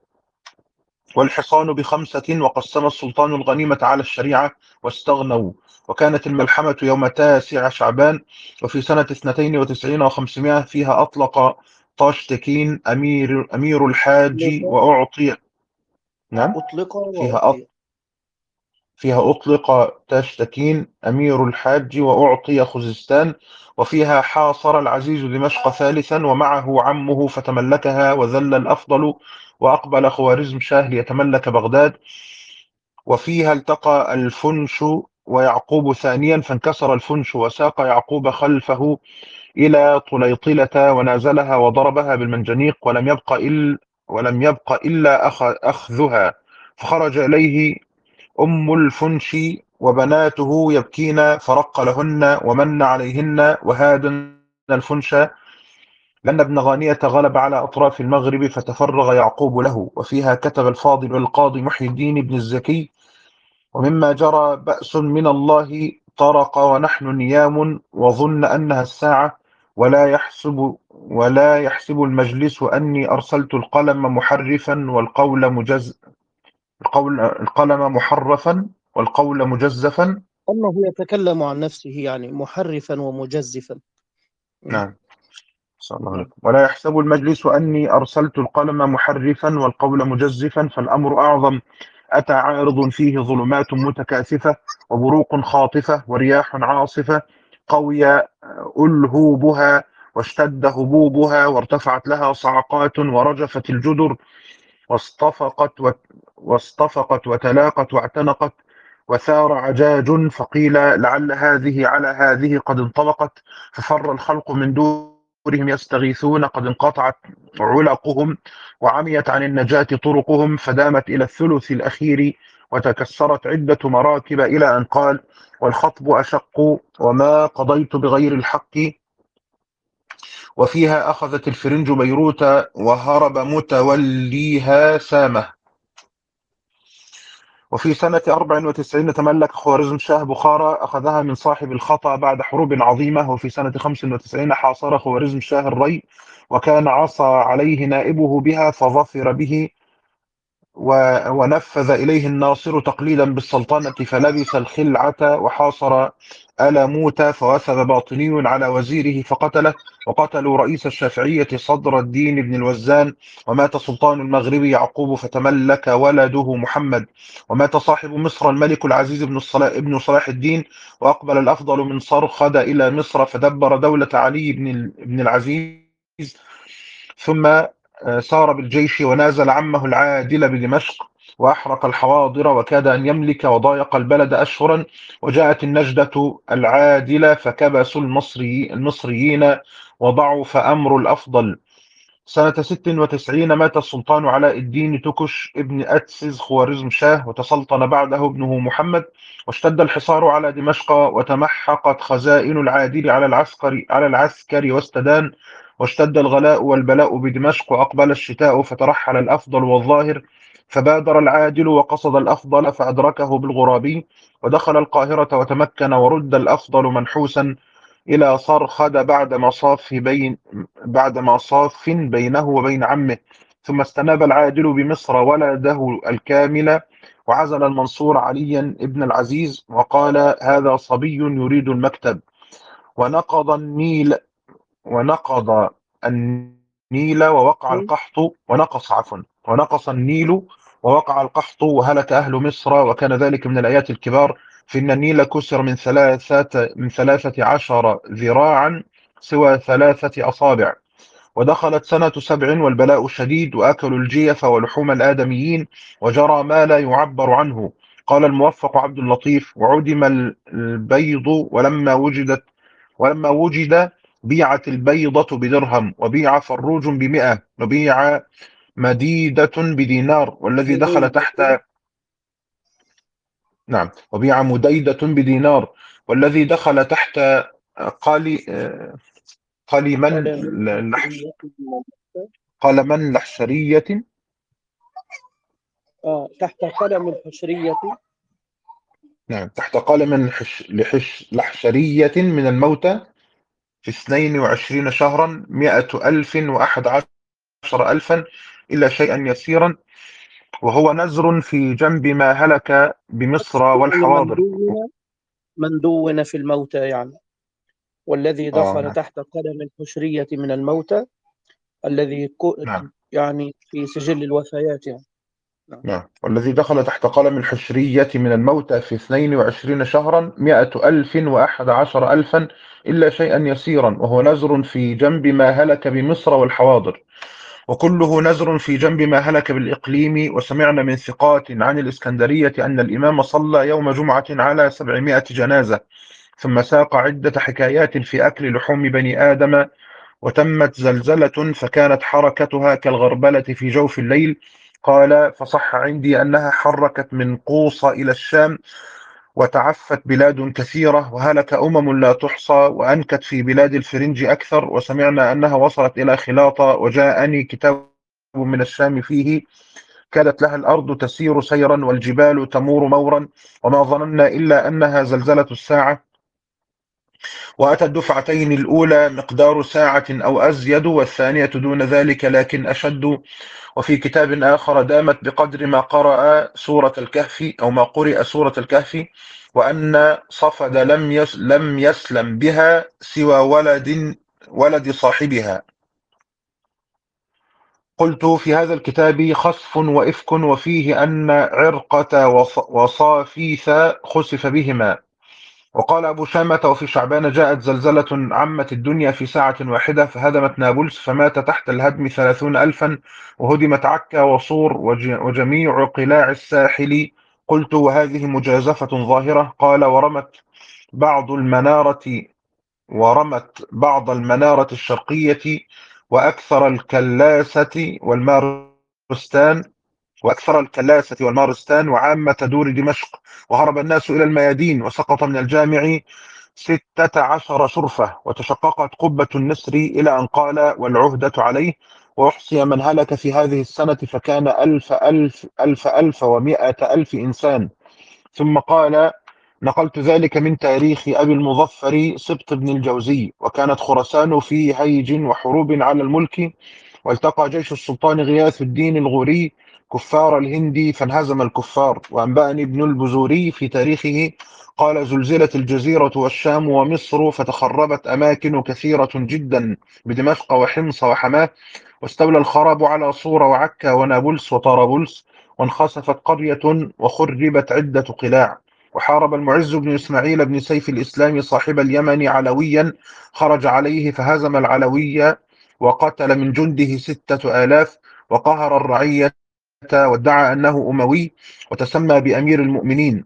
والحصان بخمسة، وقسم السلطان الغنيمة على الشريعة واستغنوا. وكانت الملحمة يوم تاسع شعبان، وفي سنة اثنتين وتسعين وخمسمائة، فيها أطلق طاشتكين أمير أمير الحاج أطلق وأعطي. نعم. أطلق فيها وأعطي. فيها أطلق تاشتكين أمير الحاج وأعطي خوزستان. وفيها حاصر العزيز دمشق ثالثا ومعه عمه فتملكها، وذل الأفضل، وأقبل خوارزم شاه ليتملك بغداد. وفيها التقى الفنش ويعقوب ثانيا، فانكسر الفنش وساق يعقوب خلفه إلى طليطلة ونازلها وضربها بالمنجنيق، ولم يبق إلا ولم يبق إلا أخ- أخذها. فخرج إليه أم الفنش وبناته يبكين، فرق لهن ومن عليهن وهادن الفنش، لأن ابن غانية غلب على أطراف المغرب، فتفرغ يعقوب له. وفيها كتب الفاضل القاضي محي الدين بن الزكي: ومما جرى بأس من الله طرق ونحن نيام، وظن أنها الساعة، ولا يحسب ولا يحسب المجلس أني أرسلت القلم محرفا والقول مجز القول القلم محرفا والقول مجزفا. أنه يتكلم عن نفسه يعني محرفا ومجزفا. م. نعم. صلى الله نعم. عليكم. ولا يحسب المجلس أني أرسلت القلم محرفا والقول مجزفا، فالأمر أعظم. أتى عارض فيه ظلمات متكاثفة، وبروق خاطفة، ورياح عاصفة، قوي ألهوبها، واشتد هبوبها، وارتفعت لها صعقات، ورجفت الجدر، واصطفقت وت... واصطفقت وتلاقت واعتنقت، وثار عجاج، فقيل لعل هذه على هذه قد انطبقت، ففر الخلق من دورهم يستغيثون، قد انقطعت علقهم وعميت عن النجاة طرقهم، فدامت إلى الثلث الأخير، وتكسرت عدة مراكب، إلى أن قال: والخطب أشق، وما قضيت بغير الحق. وفيها أخذت الفرنج بيروت، وهرب متوليها سامة. وفي سنة أربع وتسعين تملك خوارزم شاه بخارى، أخذها من صاحب الخطأ بعد حروب عظيمة. وفي سنة خمس وتسعين حاصر خوارزم شاه الري، وكان عصى عليه نائبه بها، فظفر به، و- ونفذ إليه الناصر تقليدا بالسلطنة، فلبس الخلعة وحاصر آل موت، فوثب باطني على وزيره فقتله. وقتلوا رئيس الشافعية صدر الدين بن الوزان. ومات سلطان المغرب يعقوب، فتملك ولده محمد. ومات صاحب مصر الملك العزيز بن الصلاح ابن صلاح الدين، وأقبل الأفضل من صرخد إلى مصر، فدبر دولة علي بن بن العزيز. ثم آه، سار بالجيش ونازل عمه العادل بدمشق، وأحرق الحواضر، وكاد أن يملك، وضايق البلد أشهرا. وجاءت النجدة العادلة، فكبسوا المصري المصريين، وضعف أمر الأفضل. سنة ست وتسعين مات السلطان علاء الدين تكش ابن أتسز خوارزم شاه، وتسلطن بعده ابنه محمد. واشتد الحصار على دمشق، وتمحقت خزائن العادل على العسكر على العسكر واستدان. واشتد الغلاء والبلاء بدمشق، وأقبل الشتاء، فترحل الأفضل والظاهر، فبادر العادل وقصد الأفضل، فأدركه بالغرابي، ودخل القاهرة وتمكن، ورد الأفضل منحوسا إلى صرخد بعد مصاف بين بعد مصاف بينه وبين عمه. ثم استناب العادل بمصر ولده الكامل، وعزل المنصور عليا ابن العزيز، وقال: هذا صبي يريد المكتب. ونقض النيل ونقض النيل ووقع القحط ونقص عفوا ونقص النيل ووقع القحط، وهلك أهل مصر. وكان ذلك من الآيات الكبار فإن النيل كسر من ثلاثة من ثلاثة عشر ذراعا سوى ثلاثة أصابع. ودخلت سنة سبع والبلاء شديد، وأكلوا الجيف ولحوم الآدميين، وجرى ما لا يعبر عنه. قال الموفق عبد اللطيف: وعدم البيض ولما وجدت ولما وجد بيعت البيضة بدرهم، وبيع فروج بمئة، وبيع مديدة بدينار، والذي دخل تحت نعم وبيع مديدة بدينار، والذي دخل تحت قال قال من قال من لحش حشرية من الموتى. قال من لحشرية آه تحت قدم الحشرية. نعم تحت قال من حش لحش لحشرية من الموتى في اثنين وعشرين شهرا مئة ألف وأحد عشر ألفا إلا شيئا يسيرا، وهو نزر في جنب ما هلك بمصر يعني من والحواضر. دون من دون في الموتى يعني، والذي آه دخل نعم تحت قدم الحشرية من الموتى، الذي كو- نعم يعني في سجل الوفيات يعني. نعم. نعم والذي دخل تحت قلم الحشرية من الموتى في اثنين وعشرين شهرا مئة ألف وأحد عشر ألفا إلا شيئا يسيرا، وهو نزر في جنب ما هلك بمصر والحواضر، وكله نزر في جنب ما هلك بالإقليم. وسمعنا من ثقات عن الإسكندرية أن الإمام صلى يوم جمعة على سبعمائة جنازة، ثم ساق عدة حكايات في أكل لحوم بني آدم. وتمت زلزلة فكانت حركتها كالغربلة في جوف الليل. قال: فصح عندي أنها حركت من قوص إلى الشام، وتعفت بلاد كثيرة، وهلك أمم لا تحصى، وأنكت في بلاد الفرنج أكثر. وسمعنا أنها وصلت إلى خلاطة، وجاءني كتاب من الشام فيه: كادت لها الأرض تسير سيرا والجبال تمور مورا، وما ظننا إلا أنها زلزلة الساعة. وأتى الدفعتين الأولى مقدار ساعة أو أزيد، والثانية دون ذلك لكن أشد. وفي كتاب آخر دامت بقدر ما قرأ سورة الكهف أو ما قرئ سورة الكهف، وأن صفد لم يس لم يسلم بها سوى ولد ولد صاحبها. قلت: في هذا الكتاب خسف وإفك، وفيه أن عرقة وص- وصافيث خسف بهما. وقال أبو شامة: وفي شعبان جاءت زلزلة عمت الدنيا في ساعة واحدة، فهدمت نابلس، فمات تحت الهدم ثلاثون ألفا، وهدمت عكا وصور وج- وجميع قلاع الساحل. قلت: وهذه مجازفة ظاهرة. قال: ورمت بعض المنارة ورمت بعض المنارة الشرقية، وأكثر الكلاسة والمارستان وأكثر الكلاسة والمارستان وعامة دور دمشق، وهرب الناس إلى الميادين، وسقط من الجامع ستة عشر شرفة، وتشققت قبة النسر، إلى أن قال: والعهدة عليه. وأحصي من هلك في هذه السنة فكان ألف ألف ألف ألف ومائة ألف إنسان. ثم قال: نقلت ذلك من تاريخ أبي المظفر سبط بن الجوزي. وكانت خراسان في هيج وحروب على الملك، والتقى جيش السلطان غياث الدين الغوري كفار الهند فانهزم الكفار. وأنبأني ابن البزوري في تاريخه قال: زلزلت الجزيرة والشام ومصر، فتخربت أماكن كثيرة جدا بدمشق وحمص وحماه، واستولى الخراب على صور وعكا ونابلس وطرابلس، وانخسفت قرية وخربت عدة قلاع. وحارب المعز بن إسماعيل بن سيف الإسلام صاحب اليمن علويا، خرج عليه فهزم العلوية، وقتل من جنده ستة آلاف، وقهر الرعية، وادعى أنه أموي، وتسمى بأمير المؤمنين.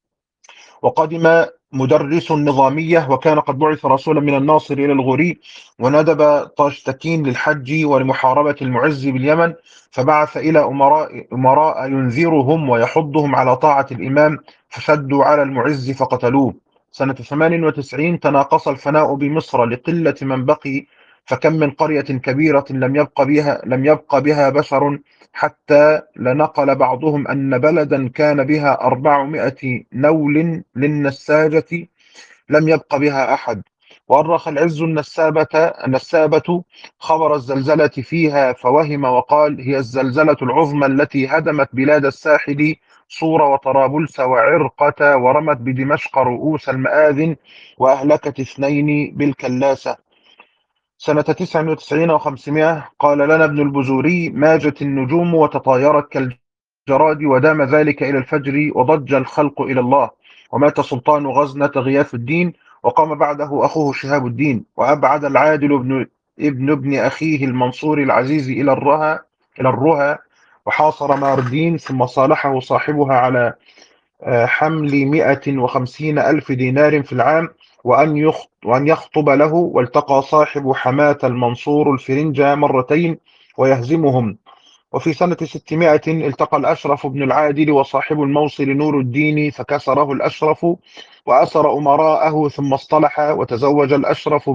وقدم مدرس النظامية، وكان قد بعث رسولا من الناصر إلى الغوري، وندب طاشتكين للحج ولمحاربة المعز باليمن، فبعث إلى أمراء, أمراء ينذرهم ويحضهم على طاعة الإمام، فشدوا على المعز فقتلوه. سنة ثمان وتسعين تناقص الفناء بمصر لقلة من بقي، فكم من قرية كبيرة لم يبق بها لم يبق بها بشر، حتى لنقل بعضهم أن بلدا كان بها أربعمائة نول للنساجة لم يبق بها أحد. وأرخ العز النسابة النسابة خبر الزلزلة فيها، فوهم وقال: هي الزلزلة العظمى التي هدمت بلاد الساحل صور وطرابلس وعرقة، ورمت بدمشق رؤوس المآذن، وأهلكت اثنين بالكلاسة. سنة تسع وتسعين وخمسمائة قال لنا ابن البزوري: ماجت النجوم وتطايرت كالجراد، ودام ذلك إلى الفجر، وضج الخلق إلى الله. ومات سلطان غزنة غياث الدين، وقام بعده أخوه شهاب الدين، وأبعد العادل ابن ابن ابن أخيه المنصور العزيز إلى الرها إلى الرها، وحاصر ماردين، ثم صالحه صاحبها على آه، حمل مئة وخمسين ألف دينار في العام، وأن يخط وأن يخطب له، والتقى صاحب حماة المنصور الفرنجة مرتين ويهزمهم. وفي سنة ستمائة التقى الأشرف بن العادل وصاحب الموصل نور الدين، فكسره الأشرف وأسر أمراءه، ثم اصطلح، وتزوج الأشرف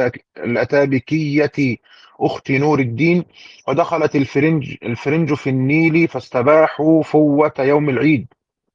بالأتابكية أخت نور الدين، ودخلت الفرنج الفرنج في النيل، فاستباحوا فوة يوم العيد.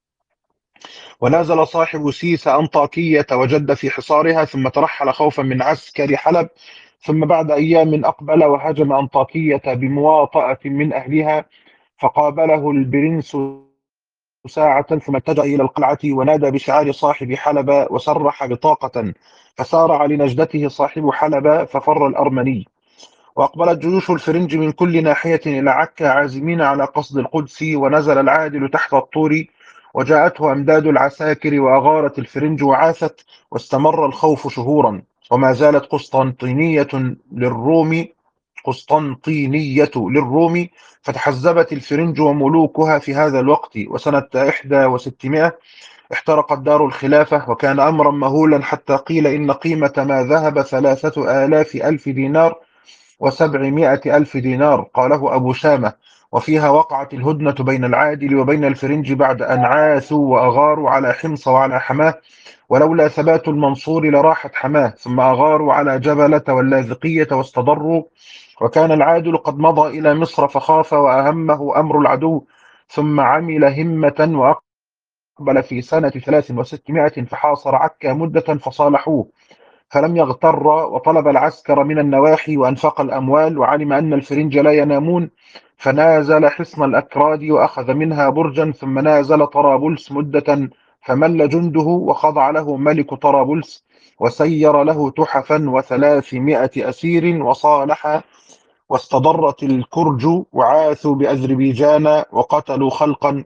ونازل صاحب سيس أنطاكية وجد في حصارها، ثم ترحل خوفا من عسكر حلب، ثم بعد أيام أقبل وهجم أنطاكية بمواطأة من أهلها، فقابله البرنس ساعة، ثم اتجه إلى القلعة ونادى بشعار صاحب حلب وسرح بطاقة، فسارع لنجدته صاحب حلب ففر الأرمني. وأقبلت جيوش الفرنج من كل ناحية إلى عكا عازمين على قصد القدس، ونزل العادل تحت الطور، وجاءته أمداد العساكر وأغارت الفرنج وعاثت، واستمر الخوف شهورا، وما زالت قسطنطينية للروم قسطنطينية للروم فتحزبت الفرنج وملوكها في هذا الوقت. وسنة إحدى وستمائة احترقت دار الخلافة، وكان أمرا مهولا، حتى قيل إن قيمة ما ذهب ثلاثة آلاف ألف دينار وسبعمائة ألف دينار، قاله أبو شامة. وفيها وقعت الهدنة بين العادل وبين الفرنج بعد أن عاثوا وأغاروا على حمص وعلى حماه، ولولا ثبات المنصور لراحت حماه، ثم أغاروا على جبلة واللاذقية واستضروا. وكان العادل قد مضى إلى مصر فخاف وأهمه أمر العدو، ثم عمل همة وأقبل في سنة ثلاث وستمائة فحاصر عكا مدة فصالحوه، فلم يغتر، وطلب العسكر من النواحي وأنفق الأموال، وعلم أن الفرنج لا ينامون، فنازل حصن الأكراد وأخذ منها برجا، ثم نازل طرابلس مدة، فمل جنده وخضع له ملك طرابلس، وسير له تحفا وثلاثمائة أسير، وصالح، واستضرت الكرج وعاثوا بأذربيجان وقتلوا خلقا،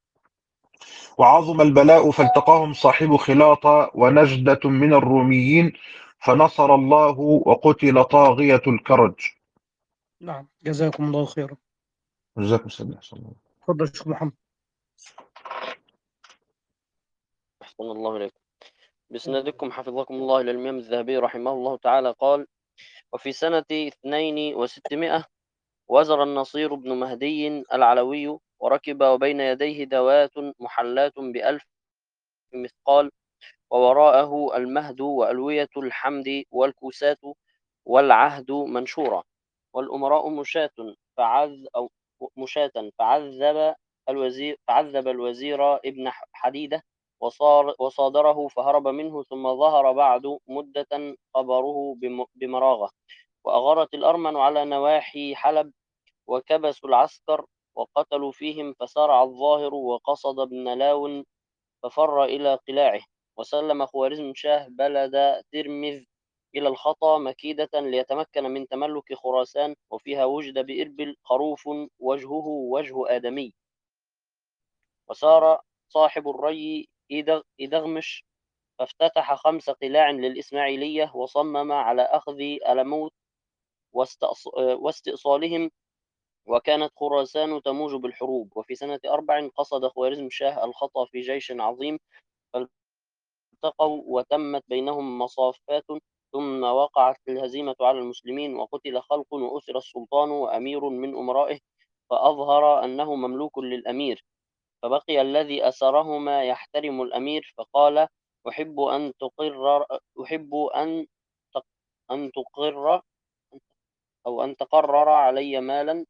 وعظم البلاء، فالتقاهم صاحب خلاطة ونجدة من الروميين، فنصر الله، وقتل طاغية الكرج. نعم، جزاكم الله خيرا. جزاكم الله خيرا. تفضل شيخ محمد. أحسن الله إليكم. بسندكم حفظكم الله إلى الإمام الذهبي رحمه الله تعالى قال: وفي سنة اثنين وستمائة وزر النصير بن مهدي العلوي، وركب وبين يديه دوات محلات بألف مثقال، ووراءه المهد وألوية الحمد والكوسات والعهد منشورة، والأمراء مشاة فعذ أو مشاة فعذب الوزير فعذب الوزير ابن حديدة وصار وصادره فهرب منه، ثم ظهر بعد مدة خبره بمراغة، وأغارت الأرمن على نواحي حلب، وكبسوا العسكر وقتلوا فيهم، فسارع الظاهر وقصد ابن لاون ففر إلى قلاعه، وسلم خوارزم شاه بلد ترمذ إلى الخطا مكيدة ليتمكن من تملك خراسان، وفيها وجد بإربل خروف وجهه وجه آدمي. وسار صاحب الري إدغمش فافتتح خمس قلاع للإسماعيلية، وصمم على أخذ ألموت واستئصالهم، وكانت خراسان تموج بالحروب. وفي سنة أربع قصد خوارزم شاه الخطا في جيش عظيم، فالتقوا وتمت بينهم مصافات، ثم وقعت الهزيمة على المسلمين، وقتل خلق وأسر السلطان وأمير من أمرائه، فأظهر أنه مملوك للأمير، فبقي الذي أسرهما يحترم الأمير، فقال: أحب أن تقرر أحب أن أن تقر أو أن تقرر علي مالا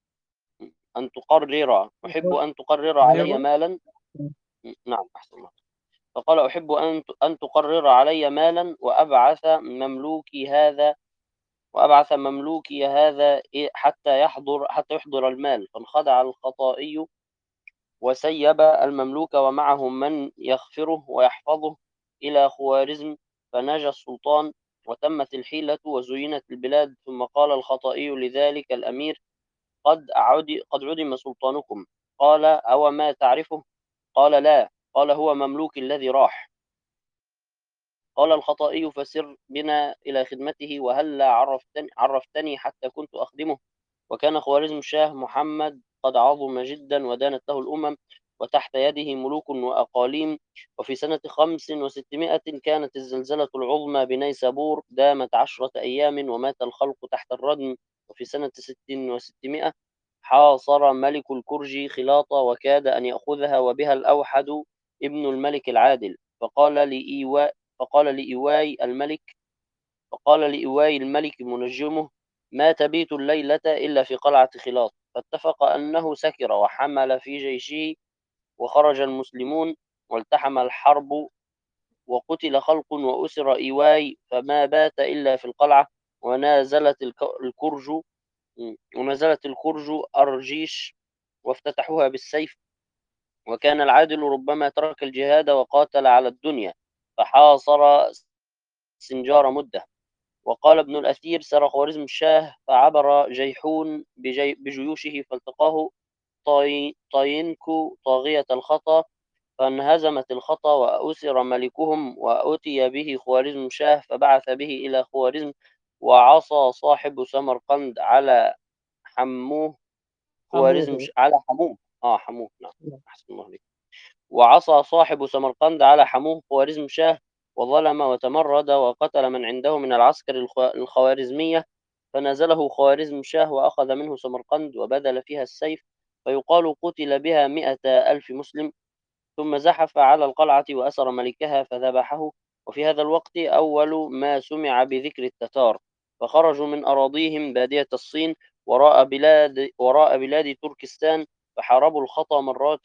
أن تقرر أحب أن تقرر علي مالا نعم أحسن الله. فقال: أحب أن أن تقرر علي مالا وأبعث مملوكي هذا وأبعث مملوكي هذا حتى يحضر حتى يحضر المال. فانخدع الخطائي وسيب المملوك ومعه من يغفره ويحفظه إلى خوارزم، فنجا السلطان وتمت الحيلة وزينت البلاد. ثم قال الخطائي لذلك الأمير: قد عد قد عدم سلطانكم. قال: أو ما تعرفه؟ قال: لا. قال هو مملوك الذي راح. قال الخطائي فسر بنا إلى خدمته وهلا عرفتني, عرفتني حتى كنت أخدمه. وكان خوارزم شاه محمد قد عظم جدا ودانت له الأمم وتحت يده ملوك وأقاليم. وفي سنة خمس وستمائة كانت الزلزلة العظمى بنيسابور دامت عشرة أيام ومات الخلق تحت الردم. وفي سنة ست وستمائة حاصر ملك الكرج خلاطة وكاد أن يأخذها وبها الأوحد ابن الملك العادل. فقال لإيواء فقال لإيواي الملك فقال لإيواي الملك منجمه ما تبيت الليلة إلا في قلعة خلاط. فاتفق أنه سكر وحمل في جيشه وخرج المسلمون والتحم الحرب وقتل خلق وأسر إيواي فما بات إلا في القلعة. ونازلت الكرج ونزلت الكرج أرجيش وافتتحوها بالسيف. وكان العادل ربما ترك الجهاد وقاتل على الدنيا فحاصر سنجار مدة. وقال ابن الأثير سار خوارزم الشاه فعبر جيحون بجي بجيوشه فالتقاه طي طينكو طاغية الخطا فانهزمت الخطا وأسر ملكهم وأتي به خوارزم شاه فبعث به إلى خوارزم وعصى صاحب سمرقند على حموه خوارزم ش... حموه. على حموه اه حموه نعم. نعم. أحسن الله عليك. وعصى صاحب سمرقند على حموه خوارزم شاه وظلم وتمرد وقتل من عنده من العسكر الخوارزمية. فنزله خوارزم شاه وأخذ منه سمرقند وبذل فيها السيف فيقال قتل بها مئة ألف مسلم. ثم زحف على القلعة وأسر ملكها فذبحه. وفي هذا الوقت أول ما سمع بذكر التتار فخرجوا من أراضيهم بادية الصين وراء بلاد وراء بلاد تركستان فحاربوا الخطا مرات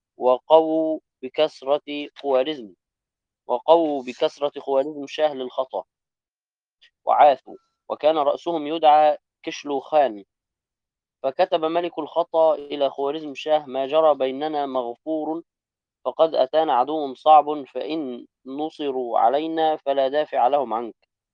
وقووا بكسرة خوارزم وقووا بكسرة خوارزم شاه للخطا وعاثوا. وكان رأسهم يدعى كشلو خان. فكتب ملك الخطا إلى خوارزم شاه ما جرى بيننا مغفور فقد أتانا عدو صعب فإن نصروا علينا فلا دافع لهم عنك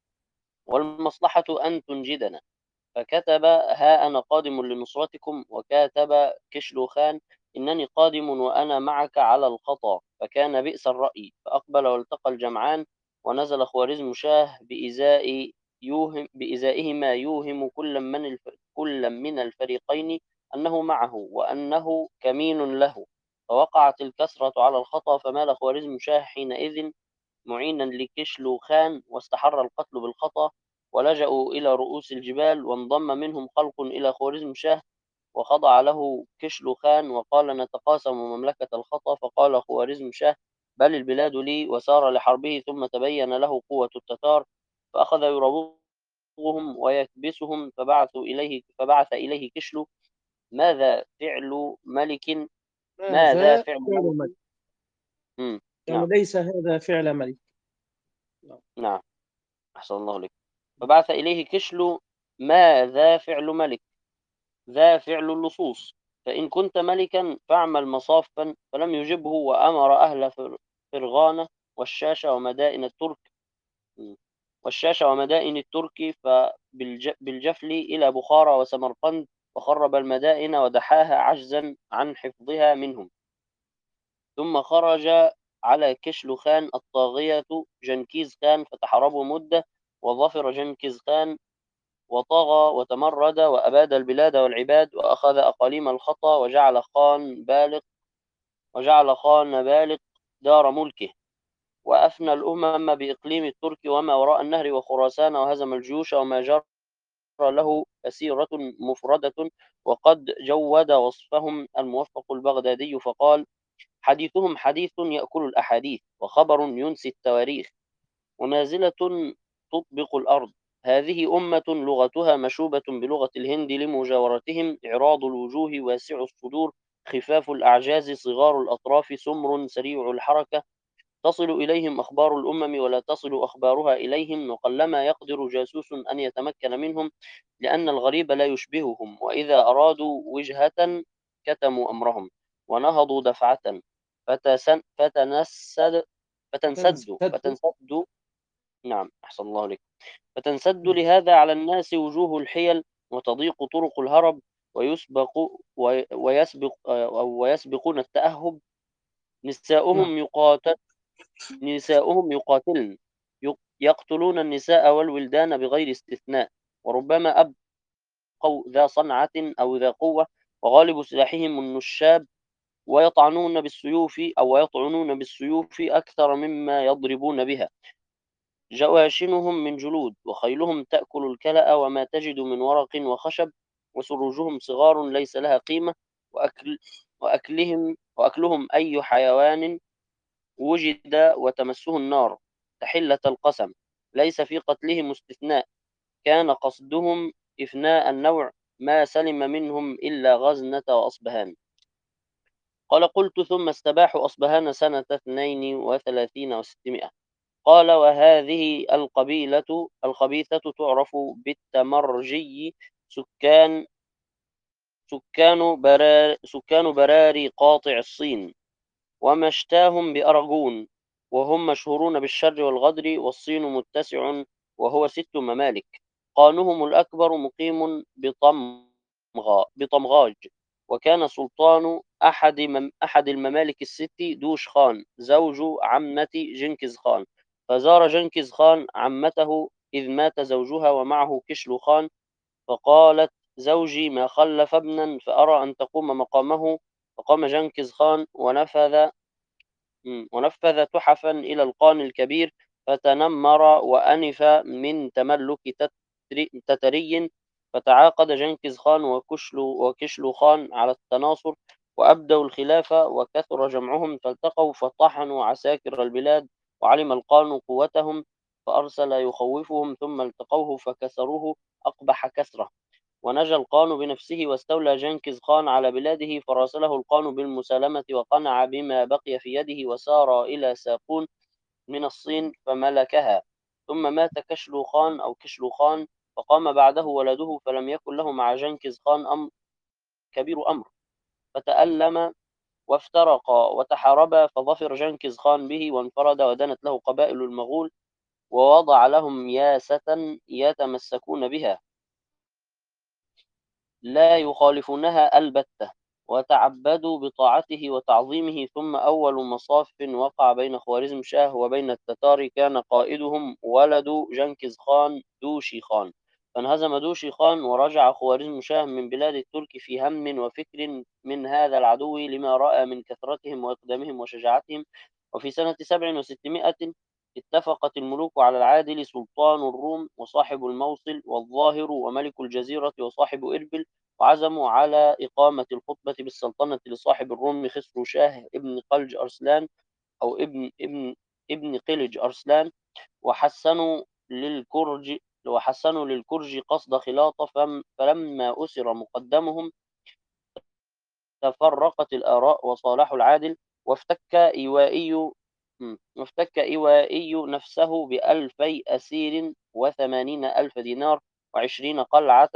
والمصلحة أن تنجدنا. فكتب ها أنا قادم لنصرتكم. وكاتب كشلو خان إنني قادم وأنا معك على الخطا. فكان بئس الرأي فأقبل والتقى الجمعان. ونزل خوارزم شاه بإزاء يوهم بإزائهما يوهم كل من الف... كل من الفريقين أنه معه وأنه كمين له. فوقعت الكسرة على الخطا فمال خوارزم شاه حينئذ معينا لكشلو خان واستحر القتل بالخطا. ولجأوا إلى رؤوس الجبال وانضم منهم خلق إلى خوارزم شاه وخضع له كشلو خان وقال نتقاسم مملكة الخطا. فقال خوارزم شاه بل البلاد لي وسار لحربه. ثم تبين له قوة التتار فأخذ يراوغهم ويكبسهم فبعثوا إليه فبعث إليه كشلو ماذا فعل ملك ماذا ماذا فعل فعل ملك ملك؟ مم. يعني نعم ليس هذا فعل ملك. نعم. نعم أحسن الله لك. فبعث إليه كشلو ماذا فعل ملك ذا فعل اللصوص فإن كنت ملكا فاعمل مصافا. فلم يجبه وأمر أهل فر- فرغانة والشاشة ومدائن الترك والشاشة ومدائن الترك فبالجفل إلى بخارى وسمرقند وخرب المدائن ودحاها عجزا عن حفظها منهم. ثم خرج على كشلو خان الطاغية جنكيز خان فتحاربوا مدة وظفر جنكيز خان وطغى وتمرد وأباد البلاد والعباد وأخذ أقاليم الخطا وجعل خان بالق وجعل خان بالق دار ملكه وأفنى الأمم بإقليم الترك وما وراء النهر وخراسان وهزم الجيوش وما جرى له أسيرة مفردة. وقد جود وصفهم الموفق البغدادي فقال حديثهم حديث يأكل الأحاديث وخبر ينسي التواريخ ونازلة تطبق الأرض. هذه أمة لغتها مشوبة بلغة الهند لمجاورتهم إعراض الوجوه واسع الصدور خفاف الأعجاز صغار الأطراف سمر سريع الحركة تصل إليهم أخبار الأمم ولا تصل أخبارها إليهم. وقلما يقدر جاسوس أن يتمكن منهم لأن الغريب لا يشبههم. وإذا أرادوا وجهة كتموا أمرهم ونهضوا دفعة فتسن فتنسد فتنسد تنسد. فتنسد نعم أحسن الله لك. فتنسد لهذا على الناس وجوه الحيل وتضيق طرق الهرب ويسبق ويسبق أو ويسبقون التأهب نساؤهم يقاتل نساؤهم يقاتلن يق- يقتلون النساء والولدان بغير استثناء، وربما أبقوا ذا صنعة أو ذا قوة، وغالب سلاحهم النشاب، ويطعنون بالسيوف أو يطعنون بالسيوف أكثر مما يضربون بها. جواشنهم من جلود، وخيلهم تأكل الكلأ وما تجد من ورق وخشب، وسروجهم صغار ليس لها قيمة، وأكل وأكلهم وأكلهم أي حيوان وجد وتمسه النار تحلة القسم، ليس في قتلهم استثناء، كان قصدهم إفناء النوع، ما سلم منهم إلا غزنة وأصبهان. قال قلت ثم استباحوا أصبهان سنة اثنين وثلاثين وستمائة. قال وهذه القبيلة الخبيثة تعرف بالتمرجي، سكان سكان برار سكان براري قاطع الصين، ومشتاهم بأرجون، وهم مشهورون بالشر والغدر، والصين متسع وهو ست ممالك. قانهم الأكبر مقيم بطمغا بطمغاج، وكان سلطان أحد مم أحد الممالك الست دوش خان زوج عمة جنكز خان، فزار جنكز خان عمته إذ مات زوجها ومعه كشلو خان، فقالت زوجي ما خلف ابنا فأرى أن تقوم مقامه، فقام جنكز خان ونفذ مم. ونفذ تحفا إلى القان الكبير، فتنمر وأنف من تملك تتري, تتري فتعاقد جنكز خان وكشلو, وكشلو خان على التناصر، وأبدوا الخلافة، وكثر جمعهم، فالتقوا فطحنوا عساكر البلاد، وعلم القان قوتهم فأرسل يخوفهم، ثم التقوه فكسروه أقبح كسرة، ونجا القان بنفسه، واستولى جنكز خان على بلاده، فراسله القان بالمسالمة، وقنع بما بقي في يده، وسار إلى ساقون من الصين فملكها. ثم مات كشلو خان أو كشلو خان، فقام بعده ولده، فلم يكن له مع جنكز خان أمر كبير أمر، فتألم وافترقا وتحاربا، فظفر جنكز خان به وانفرد، ودنت له قبائل المغول، ووضع لهم ياسة يتمسكون بها لا يخالفونها البتة، وتعبدوا بطاعته وتعظيمه. ثم أول مصاف وقع بين خوارزم شاه وبين التتار، كان قائدهم ولد جنكز خان دوشي خان، فانهزم دوشي خان، ورجع خوارزم شاه من بلاد الترك في هم وفكر من هذا العدو، لما رأى من كثرتهم وإقدامهم وشجاعتهم. وفي سنة سبع وستمائة اتفقت الملوك على العادل سلطان الروم وصاحب الموصل والظاهر وملك الجزيرة وصاحب إربل، وعزموا على إقامة الخطبة بالسلطنة لصاحب الروم خسرو شاه ابن قلج أرسلان أو ابن ابن ابن قلج أرسلان، وحسنوا للكرج وحسنوا للكرج قصد خلاطة، فلما أسر مقدمهم تفرقت الآراء وصالحوا العادل، وافتك إيوائي وافتك إيوائي نفسه بألفي أسير وثمانين ألف دينار وعشرين قلعة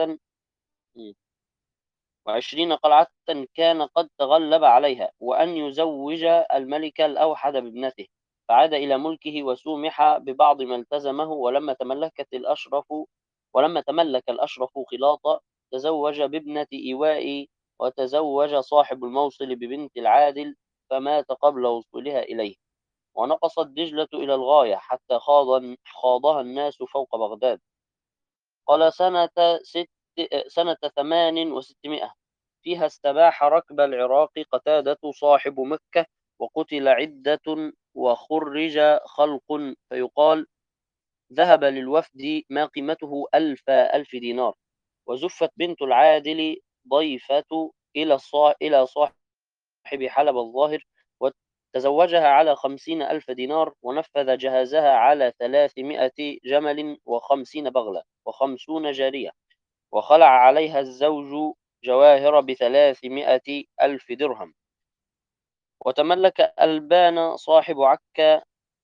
وعشرين قلعة كان قد تغلب عليها، وأن يزوج الملك الأوحد بابنته، فعاد إلى ملكه وسومح ببعض ما التزمه. ولما تملكت الأشرف ولما تملك الأشرف خلاطة، تزوج بابنة إيواء، وتزوج صاحب الموصل ببنت العادل، فمات قبل وصولها إليه، ونقصت دجلة إلى الغاية حتى خاض خاضها الناس فوق بغداد. قال سنة ست سنة ثمان وستمائة فيها استباح ركب العراق قتادة صاحب مكة، وقتل عدة وخرج خلق، فيقال ذهب للوفد ما قيمته ألف ألف دينار. وزفت بنت العادل ضيفة إلى إلى صاحب حلب الظاهر، وتزوجها على خمسين ألف دينار، ونفذ جهازها على ثلاثمائة جمل وخمسين بغلة وخمسون جارية، وخلع عليها الزوج جواهر بثلاثمائة ألف درهم. وتملك ألبان صاحب عكا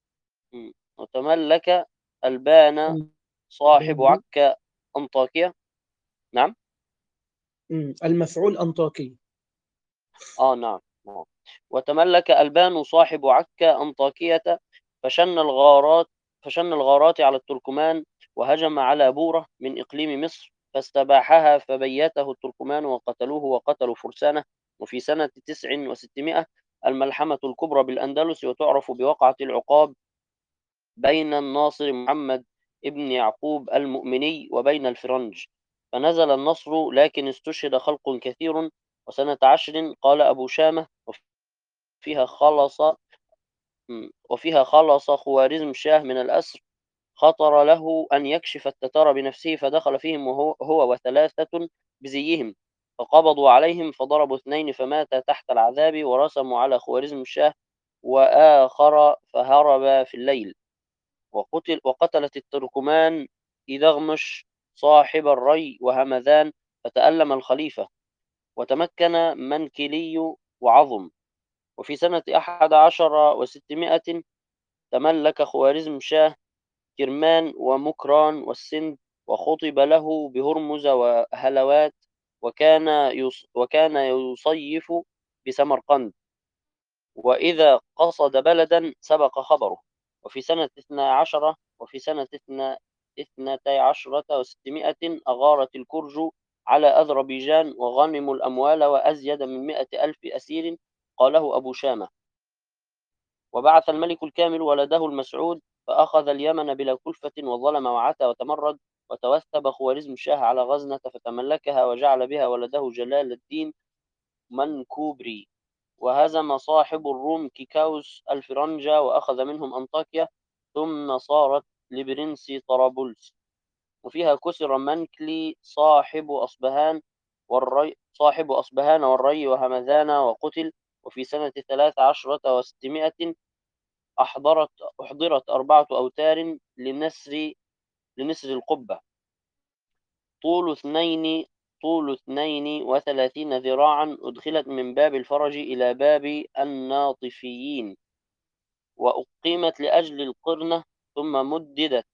وتملك ألبان صاحب عكا أنطاكية. نعم. المفعول أنطاكي. آه نعم. وتملك ألبان صاحب عكا أنطاكية، فشن الغارات فشن الغارات على التركمان، وهجم على بورة من إقليم مصر، فاستباحها، فبيته التركمان وقتلوه وقتلوا فرسانه. وفي سنة تسع وستمائة الملحمة الكبرى بالأندلس، وتعرف بوقعة العقاب بين الناصر محمد ابن يعقوب المؤمني وبين الفرنج، فنزل النصر لكن استشهد خلق كثير. وسنة عشر قال أبو شامة وفيها خلص وفيها خلص خوارزم شاه من الأسر، خطر له أن يكشف التتار بنفسه، فدخل فيهم وهو هو وثلاثة بزيهم، فقبضوا عليهم فضربوا اثنين فماتا تحت العذاب، ورسموا على خوارزم شاه وآخر فهرب في الليل. وقتل وقتلت التركمان إدغمش صاحب الري وهمذان، فتألم الخليفة، وتمكن منكلي وعظم. وفي سنة أحد عشر وستمائة تملك خوارزم شاه كرمان ومكران والسند، وخطب له بهرمز وهلوات، وكان يص وكان يصيف بسمرقند، وإذا قصد بلدا سبق خبره. وفي سنة اثنا عشر وفي سنة اثنتي عشرة وستمائة أغارت الكرج على أذربيجان وغنموا الأموال وأزيد من مئة ألف أسير. قاله أبو شامة. وبعث الملك الكامل ولده المسعود فأخذ اليمن بلا كلفة، وظلم وعتى وتمرد، وتوثب خوارزم شاه على غزنة فتملكها، وجعل بها ولده جلال الدين منكوبري، وهزم صاحب الروم كيكاوس الفرنجة وأخذ منهم أنطاكيا، ثم صارت لبرنس طرابلس. وفيها كسر منكلي صاحب أصبهان والري صاحب أصبهان والري وهمذان وقتل. وفي سنة ثلاث عشرة وستمائة أحضرت أحضرت أربعة أوتار لنسر لنسر القبة، طول اثنين طول اثنين وثلاثين ذراعا، أدخلت من باب الفرج إلى باب الناطفيين، وأقيمت لأجل القرنة، ثم مددت،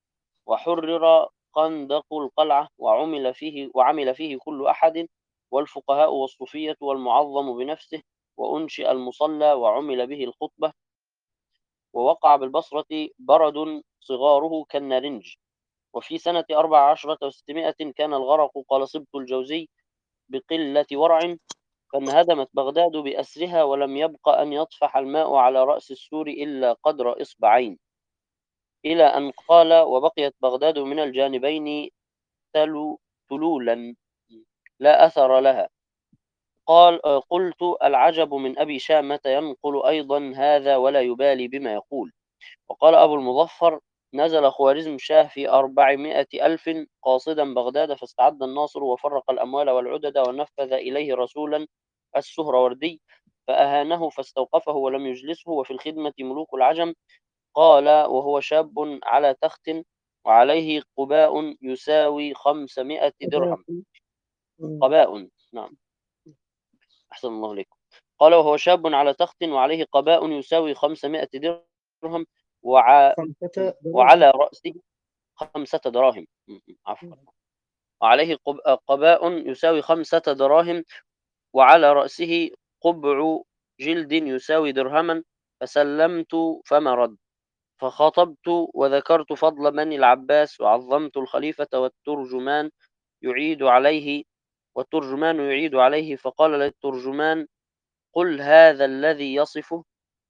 وحرر خندق القلعة، وعمل فيه وعمل فيه كل أحد، والفقهاء والصوفية والمعظم بنفسه، وأنشئ المصلى وعمل به الخطبة. ووقع بالبصرة برد صغاره كالنارنج. وفي سنة أربع عشرة وستمائة كان الغرق، قال صبت الجوزي، بقلة ورع، فانهدمت بغداد بأسرها، ولم يبق أن يطفح الماء على رأس السور إلا قدر إصبعين، إلى أن قال وبقيت بغداد من الجانبين تلو تلولا لا أثر لها. قال قلت العجب من أبي شامة ينقل أيضا هذا ولا يبالي بما يقول. وقال أبو المظفر نزل خوارزم شاه في أربعمائة ألف قاصدا بغداد، فاستعد الناصر وفرق الأموال والعدد، ونفذ إليه رسولا السهروردي فأهانه فاستوقفه ولم يجلسه، وفي الخدمة ملوك العجم. قال وهو شاب على تخت وعليه قباء يساوي خمسمائة درهم. قباء، نعم، أحسن الله إليكم. قال وهو شاب على تخت وعليه قباء يساوي خمسمائة درهم، وع... خمسة وعلى رأسه خمسة دراهم، عفوا، وعليه قب- قباء يساوي خمسة دراهم، وعلى رأسه قبع جلد يساوي درهما، فسلمت فما رد، فخاطبت وذكرت فضل بني العباس، وعظمت الخليفة والترجمان يعيد عليه والترجمان يعيد عليه فقال للترجمان قل هذا الذي يصفه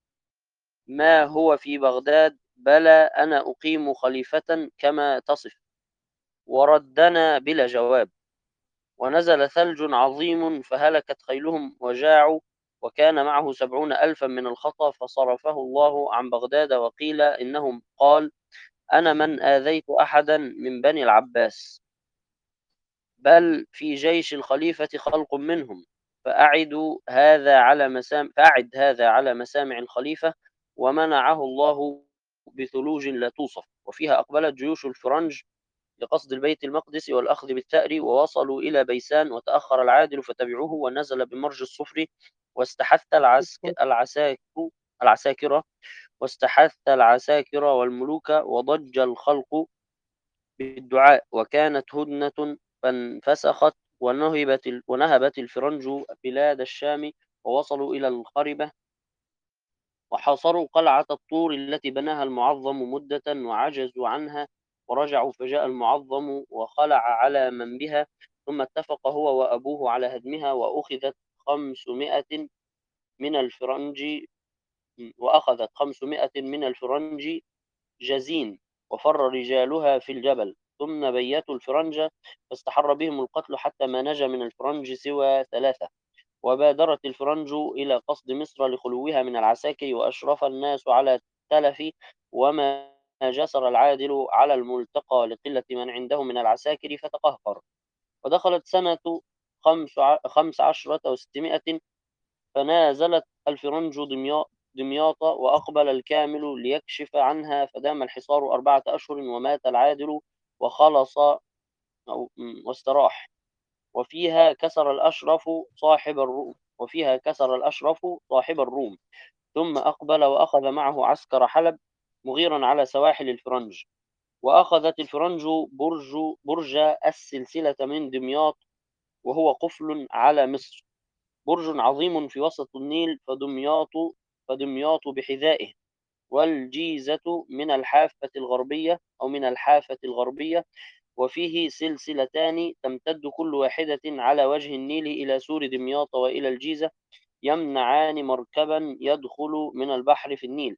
ما هو في بغداد، بلى أنا أقيم خليفة كما تصف. وردنا بلا جواب. ونزل ثلج عظيم فهلكت خيلهم وجاعوا، وكان معه سبعون ألفا من الخطا، فصرفه الله عن بغداد. وقيل إنهم قال أنا من آذيت أحدا من بني العباس، بل في جيش الخليفة خلق منهم، فأعدوا هذا على مسام فأعد هذا على مسامع الخليفة. ومنعه الله بثلوج لا توصف. وفيها أقبلت جيوش الفرنج لقصد البيت المقدس والأخذ بالثأر، ووصلوا إلى بيسان، وتأخر العادل فتبعوه، ونزل بمرج الصفر، واستحث العسك العساكر العساكرة واستحث العساكر والملوك، وضج الخلق بالدعاء، وكانت هدنة فانفسخت، ونهبت ونهبت الفرنج بلاد الشام، ووصلوا إلى الخربة، وحاصروا قلعة الطور التي بناها المعظم مدة، وعجزوا عنها، ورجعوا فجاء المعظم وخلع على من بها، ثم اتفق هو وأبوه على هدمها، وأخذت خمسمائة من الفرنج وأخذت خمسمائة من الفرنج جزين، وفر رجالها في الجبل، ثم بيتوا الفرنج فاستحر بهم القتل حتى ما نجا من الفرنج سوى ثلاثة. وبادرت الفرنج إلى قصد مصر لخلوها من العساكر، وأشرف الناس على التلف، وما جسر العادل على الملتقى لقلة من عنده من العساكر فتقهقر. ودخلت سنة خمس ع- خمس عشرة وستمائة فنازلت الفرنج دمياط دمياط وأقبل الكامل ليكشف عنها، فدام الحصار أربعة أشهر، ومات العادل وخلص أو م- واستراح. وفيها كسر الأشرف صاحب الروم وفيها كسر الأشرف صاحب الروم ثم أقبل وأخذ معه عسكر حلب مغيرا على سواحل الفرنج. وأخذت الفرنج برج برج السلسلة من دمياط، وهو قفل على مصر، برج عظيم في وسط النيل، فدمياط فدمياط بحذائه، والجيزة من الحافة الغربية أو من الحافة الغربية. وفيه سلسلتان تمتد كل واحدة على وجه النيل إلى سور دمياط وإلى الجيزة، يمنعان مركبا يدخل من البحر في النيل.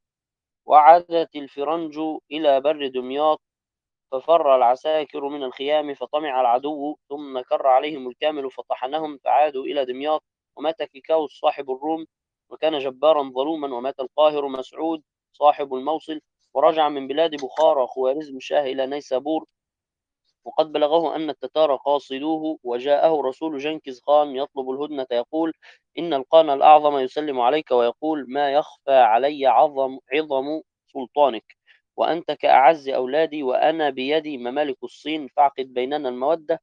وعادت الفرنج إلى بر دمياط، ففر العساكر من الخيام فطمع العدو، ثم كر عليهم الكامل فطحنهم فعادوا إلى دمياط. ومات كيكاوس صاحب الروم، وكان جبارا ظلوما. ومات القاهر مسعود صاحب الموصل، ورجع من بلاد بخارى خوارزم شاه إلى نيسابور، وقد بلغه أن التتار قاصدوه، وجاءه رسول جنكيز خان يطلب الهدنة يقول: إن القان الأعظم يسلم عليك، ويقول: ما يخفى علي عظم عظم سلطانك، وأنت كأعز أولادي، وأنا بيدي ممالك الصين، فاعقد بيننا المودة،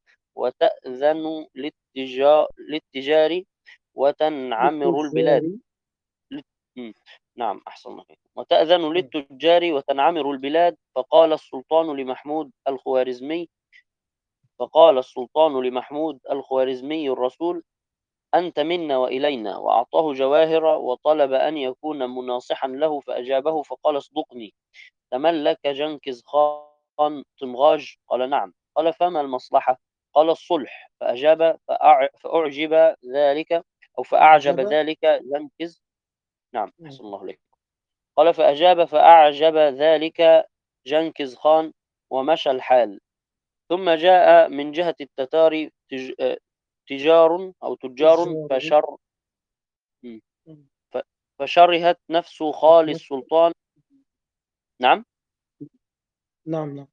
وتأذن للتجار, للتجار وتنعمر البلاد. للتجار. لت... م. نعم، أحسن الله. وتأذن للتجار وتنعمر البلاد. فقال السلطان لمحمود الخوارزمي فقال السلطان لمحمود الخوارزمي الرسول: أنت منا وإلينا. وأعطاه جواهر، وطلب أن يكون مناصحا له، فأجابه فقال: اصدقني، تملك جنكيز خان طمغاج؟ قال: نعم. قال: فما المصلحة؟ قال: الصلح. فأجاب فأع... فأعجب ذلك أو فأعجب أعجب. ذلك جنكيز. نعم، أحسن الله عليك. قال: فأجاب فأعجب ذلك جنكيز خان، ومشى الحال. ثم جاء من جهة التتار تج... آه، تجار أو تجار تجار. فشر ف... فشرهت نفس خال السلطان. نعم نعم نعم.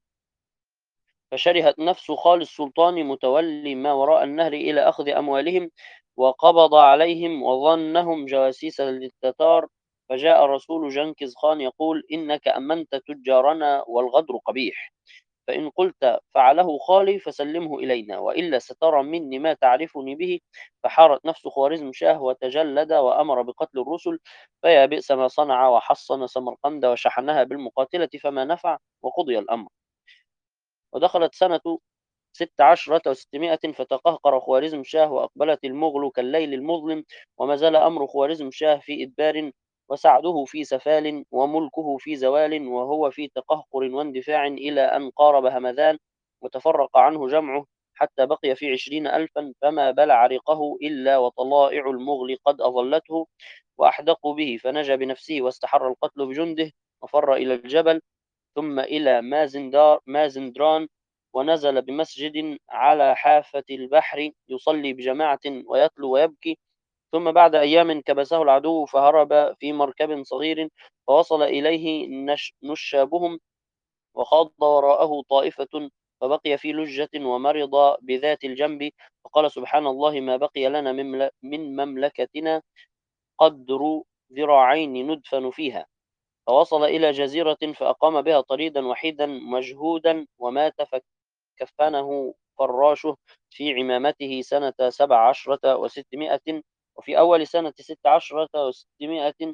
فشرهت نفس خال السلطان متولي ما وراء النهر إلى أخذ أموالهم، وقبض عليهم وظنهم جواسيس للتتار. فجاء رسول جنكيز خان يقول: إنك أمنت تجارنا، والغدر قبيح، فإن قلت فعله خالي فسلمه إلينا، وإلا سترى مني ما تعرفني به. فحارت نفس خوارزم شاه وتجلد، وأمر بقتل الرسل، فيا بئس ما صنع، وحصن سمرقند وشحنها بالمقاتلة فما نفع، وقضي الأمر. ودخلت سنة ست عشرة وستمائة فتقهقر خوارزم شاه، وأقبلت المغل كالليل المظلم، وما زال أمر خوارزم شاه في إدبار، وسعده في سفال، وملكه في زوال، وهو في تقهقر واندفاع، إلى أن قارب همذان وتفرق عنه جمعه، حتى بقي في عشرين ألفا، فما بلع ريقه إلا وطلائع المغل قد أظلته، وأحدقوا به، فنجا بنفسه واستحر القتل بجنده، وفر إلى الجبل، ثم إلى مازندار مازندران، ونزل بمسجد على حافة البحر يصلي بجماعة ويتلو ويبكي. ثم بعد أيام كبسه العدو، فهرب في مركب صغير، فوصل إليه نش نشابهم، وخاض وراءه طائفة، فبقي في لجة ومرض بذات الجنب، فقال: سبحان الله، ما بقي لنا من مملكتنا قدر ذراعين ندفن فيها. فوصل إلى جزيرة، فأقام بها طريدا وحيدا مجهودا، ومات، فكفنه فراشه في عمامته سنة سبع عشرة وستمائة. وفي أول سنة ست عشرة وستمائة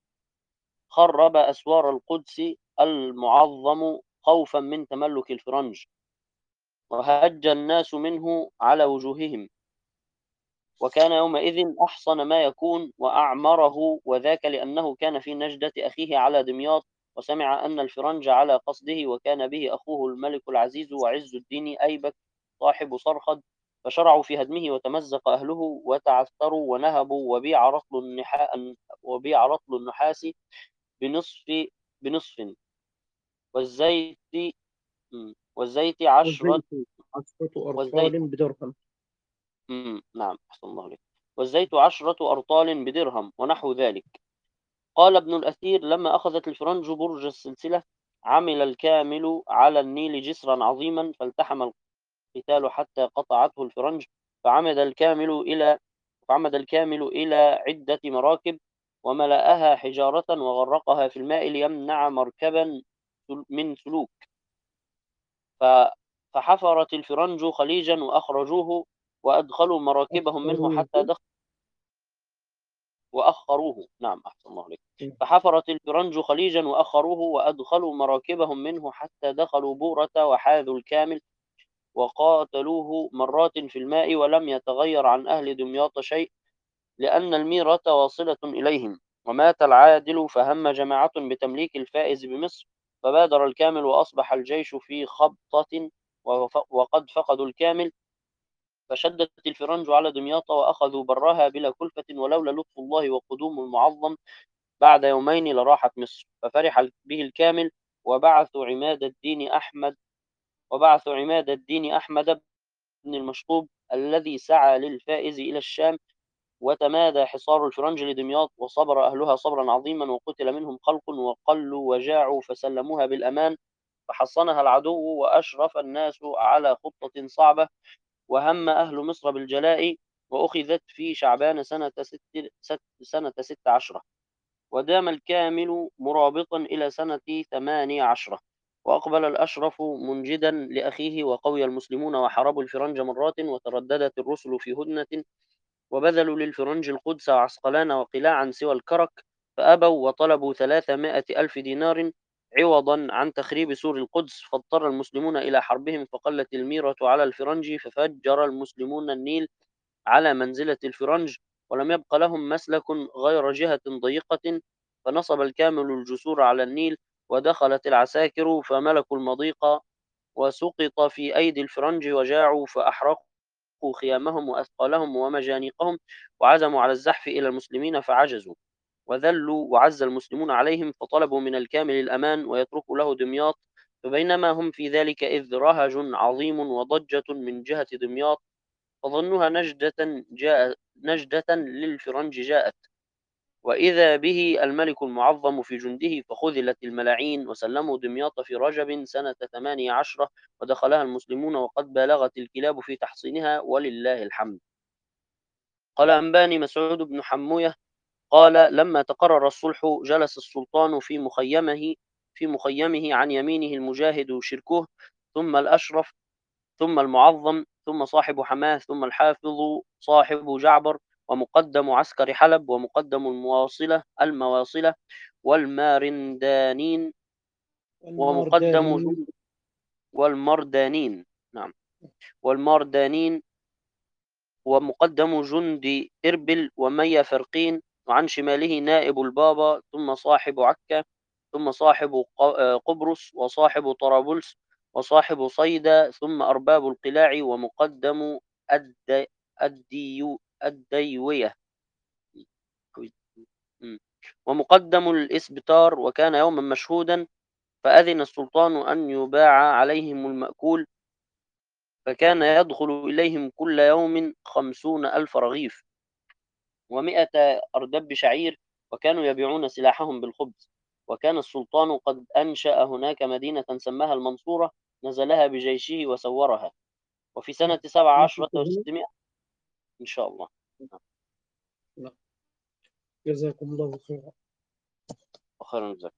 خرب أسوار القدس المعظم خوفا من تملك الفرنج، وهج الناس منه على وجوههم، وكان يومئذ أحصن ما يكون وأعمره، وذاك لأنه كان في نجدة أخيه على دمياط، وسمع أن الفرنج على قصده، وكان به أخوه الملك العزيز وعز الدين أيبك صاحب صرخد، فشرعوا في هدمه وتمزق أهله وتعثروا ونهبوا وبيع رطل النحا وبيع رطل النحاس بنصف بنصف والزيت مم. والزيت عشرة والزيت عشرة والزيت أرطال بدرهم. مم. نعم أحسن الله عليك. والزيت عشرة أرطال بدرهم ونحو ذلك. قال ابن الأثير: لما أخذت الفرنج برج السلسلة عمل الكامل على النيل جسرا عظيما فالتحم القتال حتى قطعته الفرنج، فعمد الكامل إلى فعمد الكامل إلى عدة مراكب وملأها حجارة وغرقها في الماء ليمنع مركبا من سلوك. فحفرت الفرنج خليجا وأخرجوه وأدخلوا مراكبهم منه أخروه. حتى دخلوا وأخروه نعم أحسن الله عليك. فحفرت الفرنج خليجا وأخروه وأدخلوا مراكبهم منه حتى دخلوا بورة وحاذوا الكامل وقاتلوه مرات في الماء ولم يتغير عن أهل دمياط شيء لأن الميرة واصلة إليهم. ومات العادل فهم جماعة بتمليك الفائز بمصر فبادر الكامل وأصبح الجيش في خبطة وقد فقدوا الكامل فشدت الفرنج على دمياط وأخذوا برها بلا كلفة ولولا لطف الله وقدوم المعظم بعد يومين لراحت مصر. ففرح به الكامل وبعثوا عماد الدين أحمد وبعثوا عماد الدين أحمد بن المشطوب الذي سعى للفائز إلى الشام. وتمادى حصار الفرنج لدمياط وصبر أهلها صبرا عظيما وقتل منهم خلق وقلوا وجاعوا فسلموها بالأمان فحصنها العدو وأشرف الناس على خطة صعبة وهم أهل مصر بالجلاء وأخذت في شعبان سنة ست, ست سنة ست عشرة ودام الكامل مرابطا إلى سنة ثمانية عشرة وأقبل الأشرف منجدا لأخيه وقوي المسلمون وحاربوا الفرنج مرات وترددت الرسل في هدنة وبذلوا للفرنج القدس وعسقلان وقلاعا سوى الكرك فأبوا وطلبوا ثلاثمائة ألف دينار عوضا عن تخريب سور القدس فاضطر المسلمون إلى حربهم فقلت الميرة على الفرنج ففجر المسلمون النيل على منزلة الفرنج ولم يبق لهم مسلك غير جهة ضيقة فنصب الكامل الجسور على النيل ودخلت العساكر فملكوا المضيق وسقط في أيدي الفرنج وجاعوا فأحرقوا خيامهم وأثقالهم ومجانيقهم وعزموا على الزحف إلى المسلمين فعجزوا وذلوا وعز المسلمون عليهم فطلبوا من الكامل الأمان ويتركوا له دمياط فبينما هم في ذلك إذ رهج عظيم وضجة من جهة دمياط فظنوها نجدة, جاء نجدة للفرنج جاءت وإذا به الملك المعظم في جنده فخذلت الملاعين وسلموا دمياط في رجب سنة ثمانية عشرة ودخلها المسلمون وقد بالغت الكلاب في تحصينها ولله الحمد. قال أنباني مسعود بن حموية قال لما تقرر الصلح جلس السلطان في مخيمه في مخيمه عن يمينه المجاهد شركوه ثم الأشرف ثم المعظم ثم صاحب حماه ثم الحافظ صاحب جعبر ومقدم عسكر حلب ومقدم المواصلة المواصلة والمارندانين ومقدم والماردانيين. جند والمردانين نعم والماردانين ومقدم جند إربل ومية فرقين وعن شماله نائب البابا ثم صاحب عكا ثم صاحب قبرص وصاحب طرابلس وصاحب صيدا ثم أرباب القلاع ومقدم الدي الديو الديوية ومقدم الإسبتار وكان يوما مشهودا فأذن السلطان أن يباع عليهم المأكول فكان يدخل إليهم كل يوم خمسون ألف رغيف ومئة أردب شعير وكانوا يبيعون سلاحهم بالخبز وكان السلطان قد أنشأ هناك مدينة سماها المنصورة نزلها بجيشه وسورها وفي سنة سبع عشرة وستمائة إن شاء الله. جزاكم الله خيرا. وخيرا جزاكم.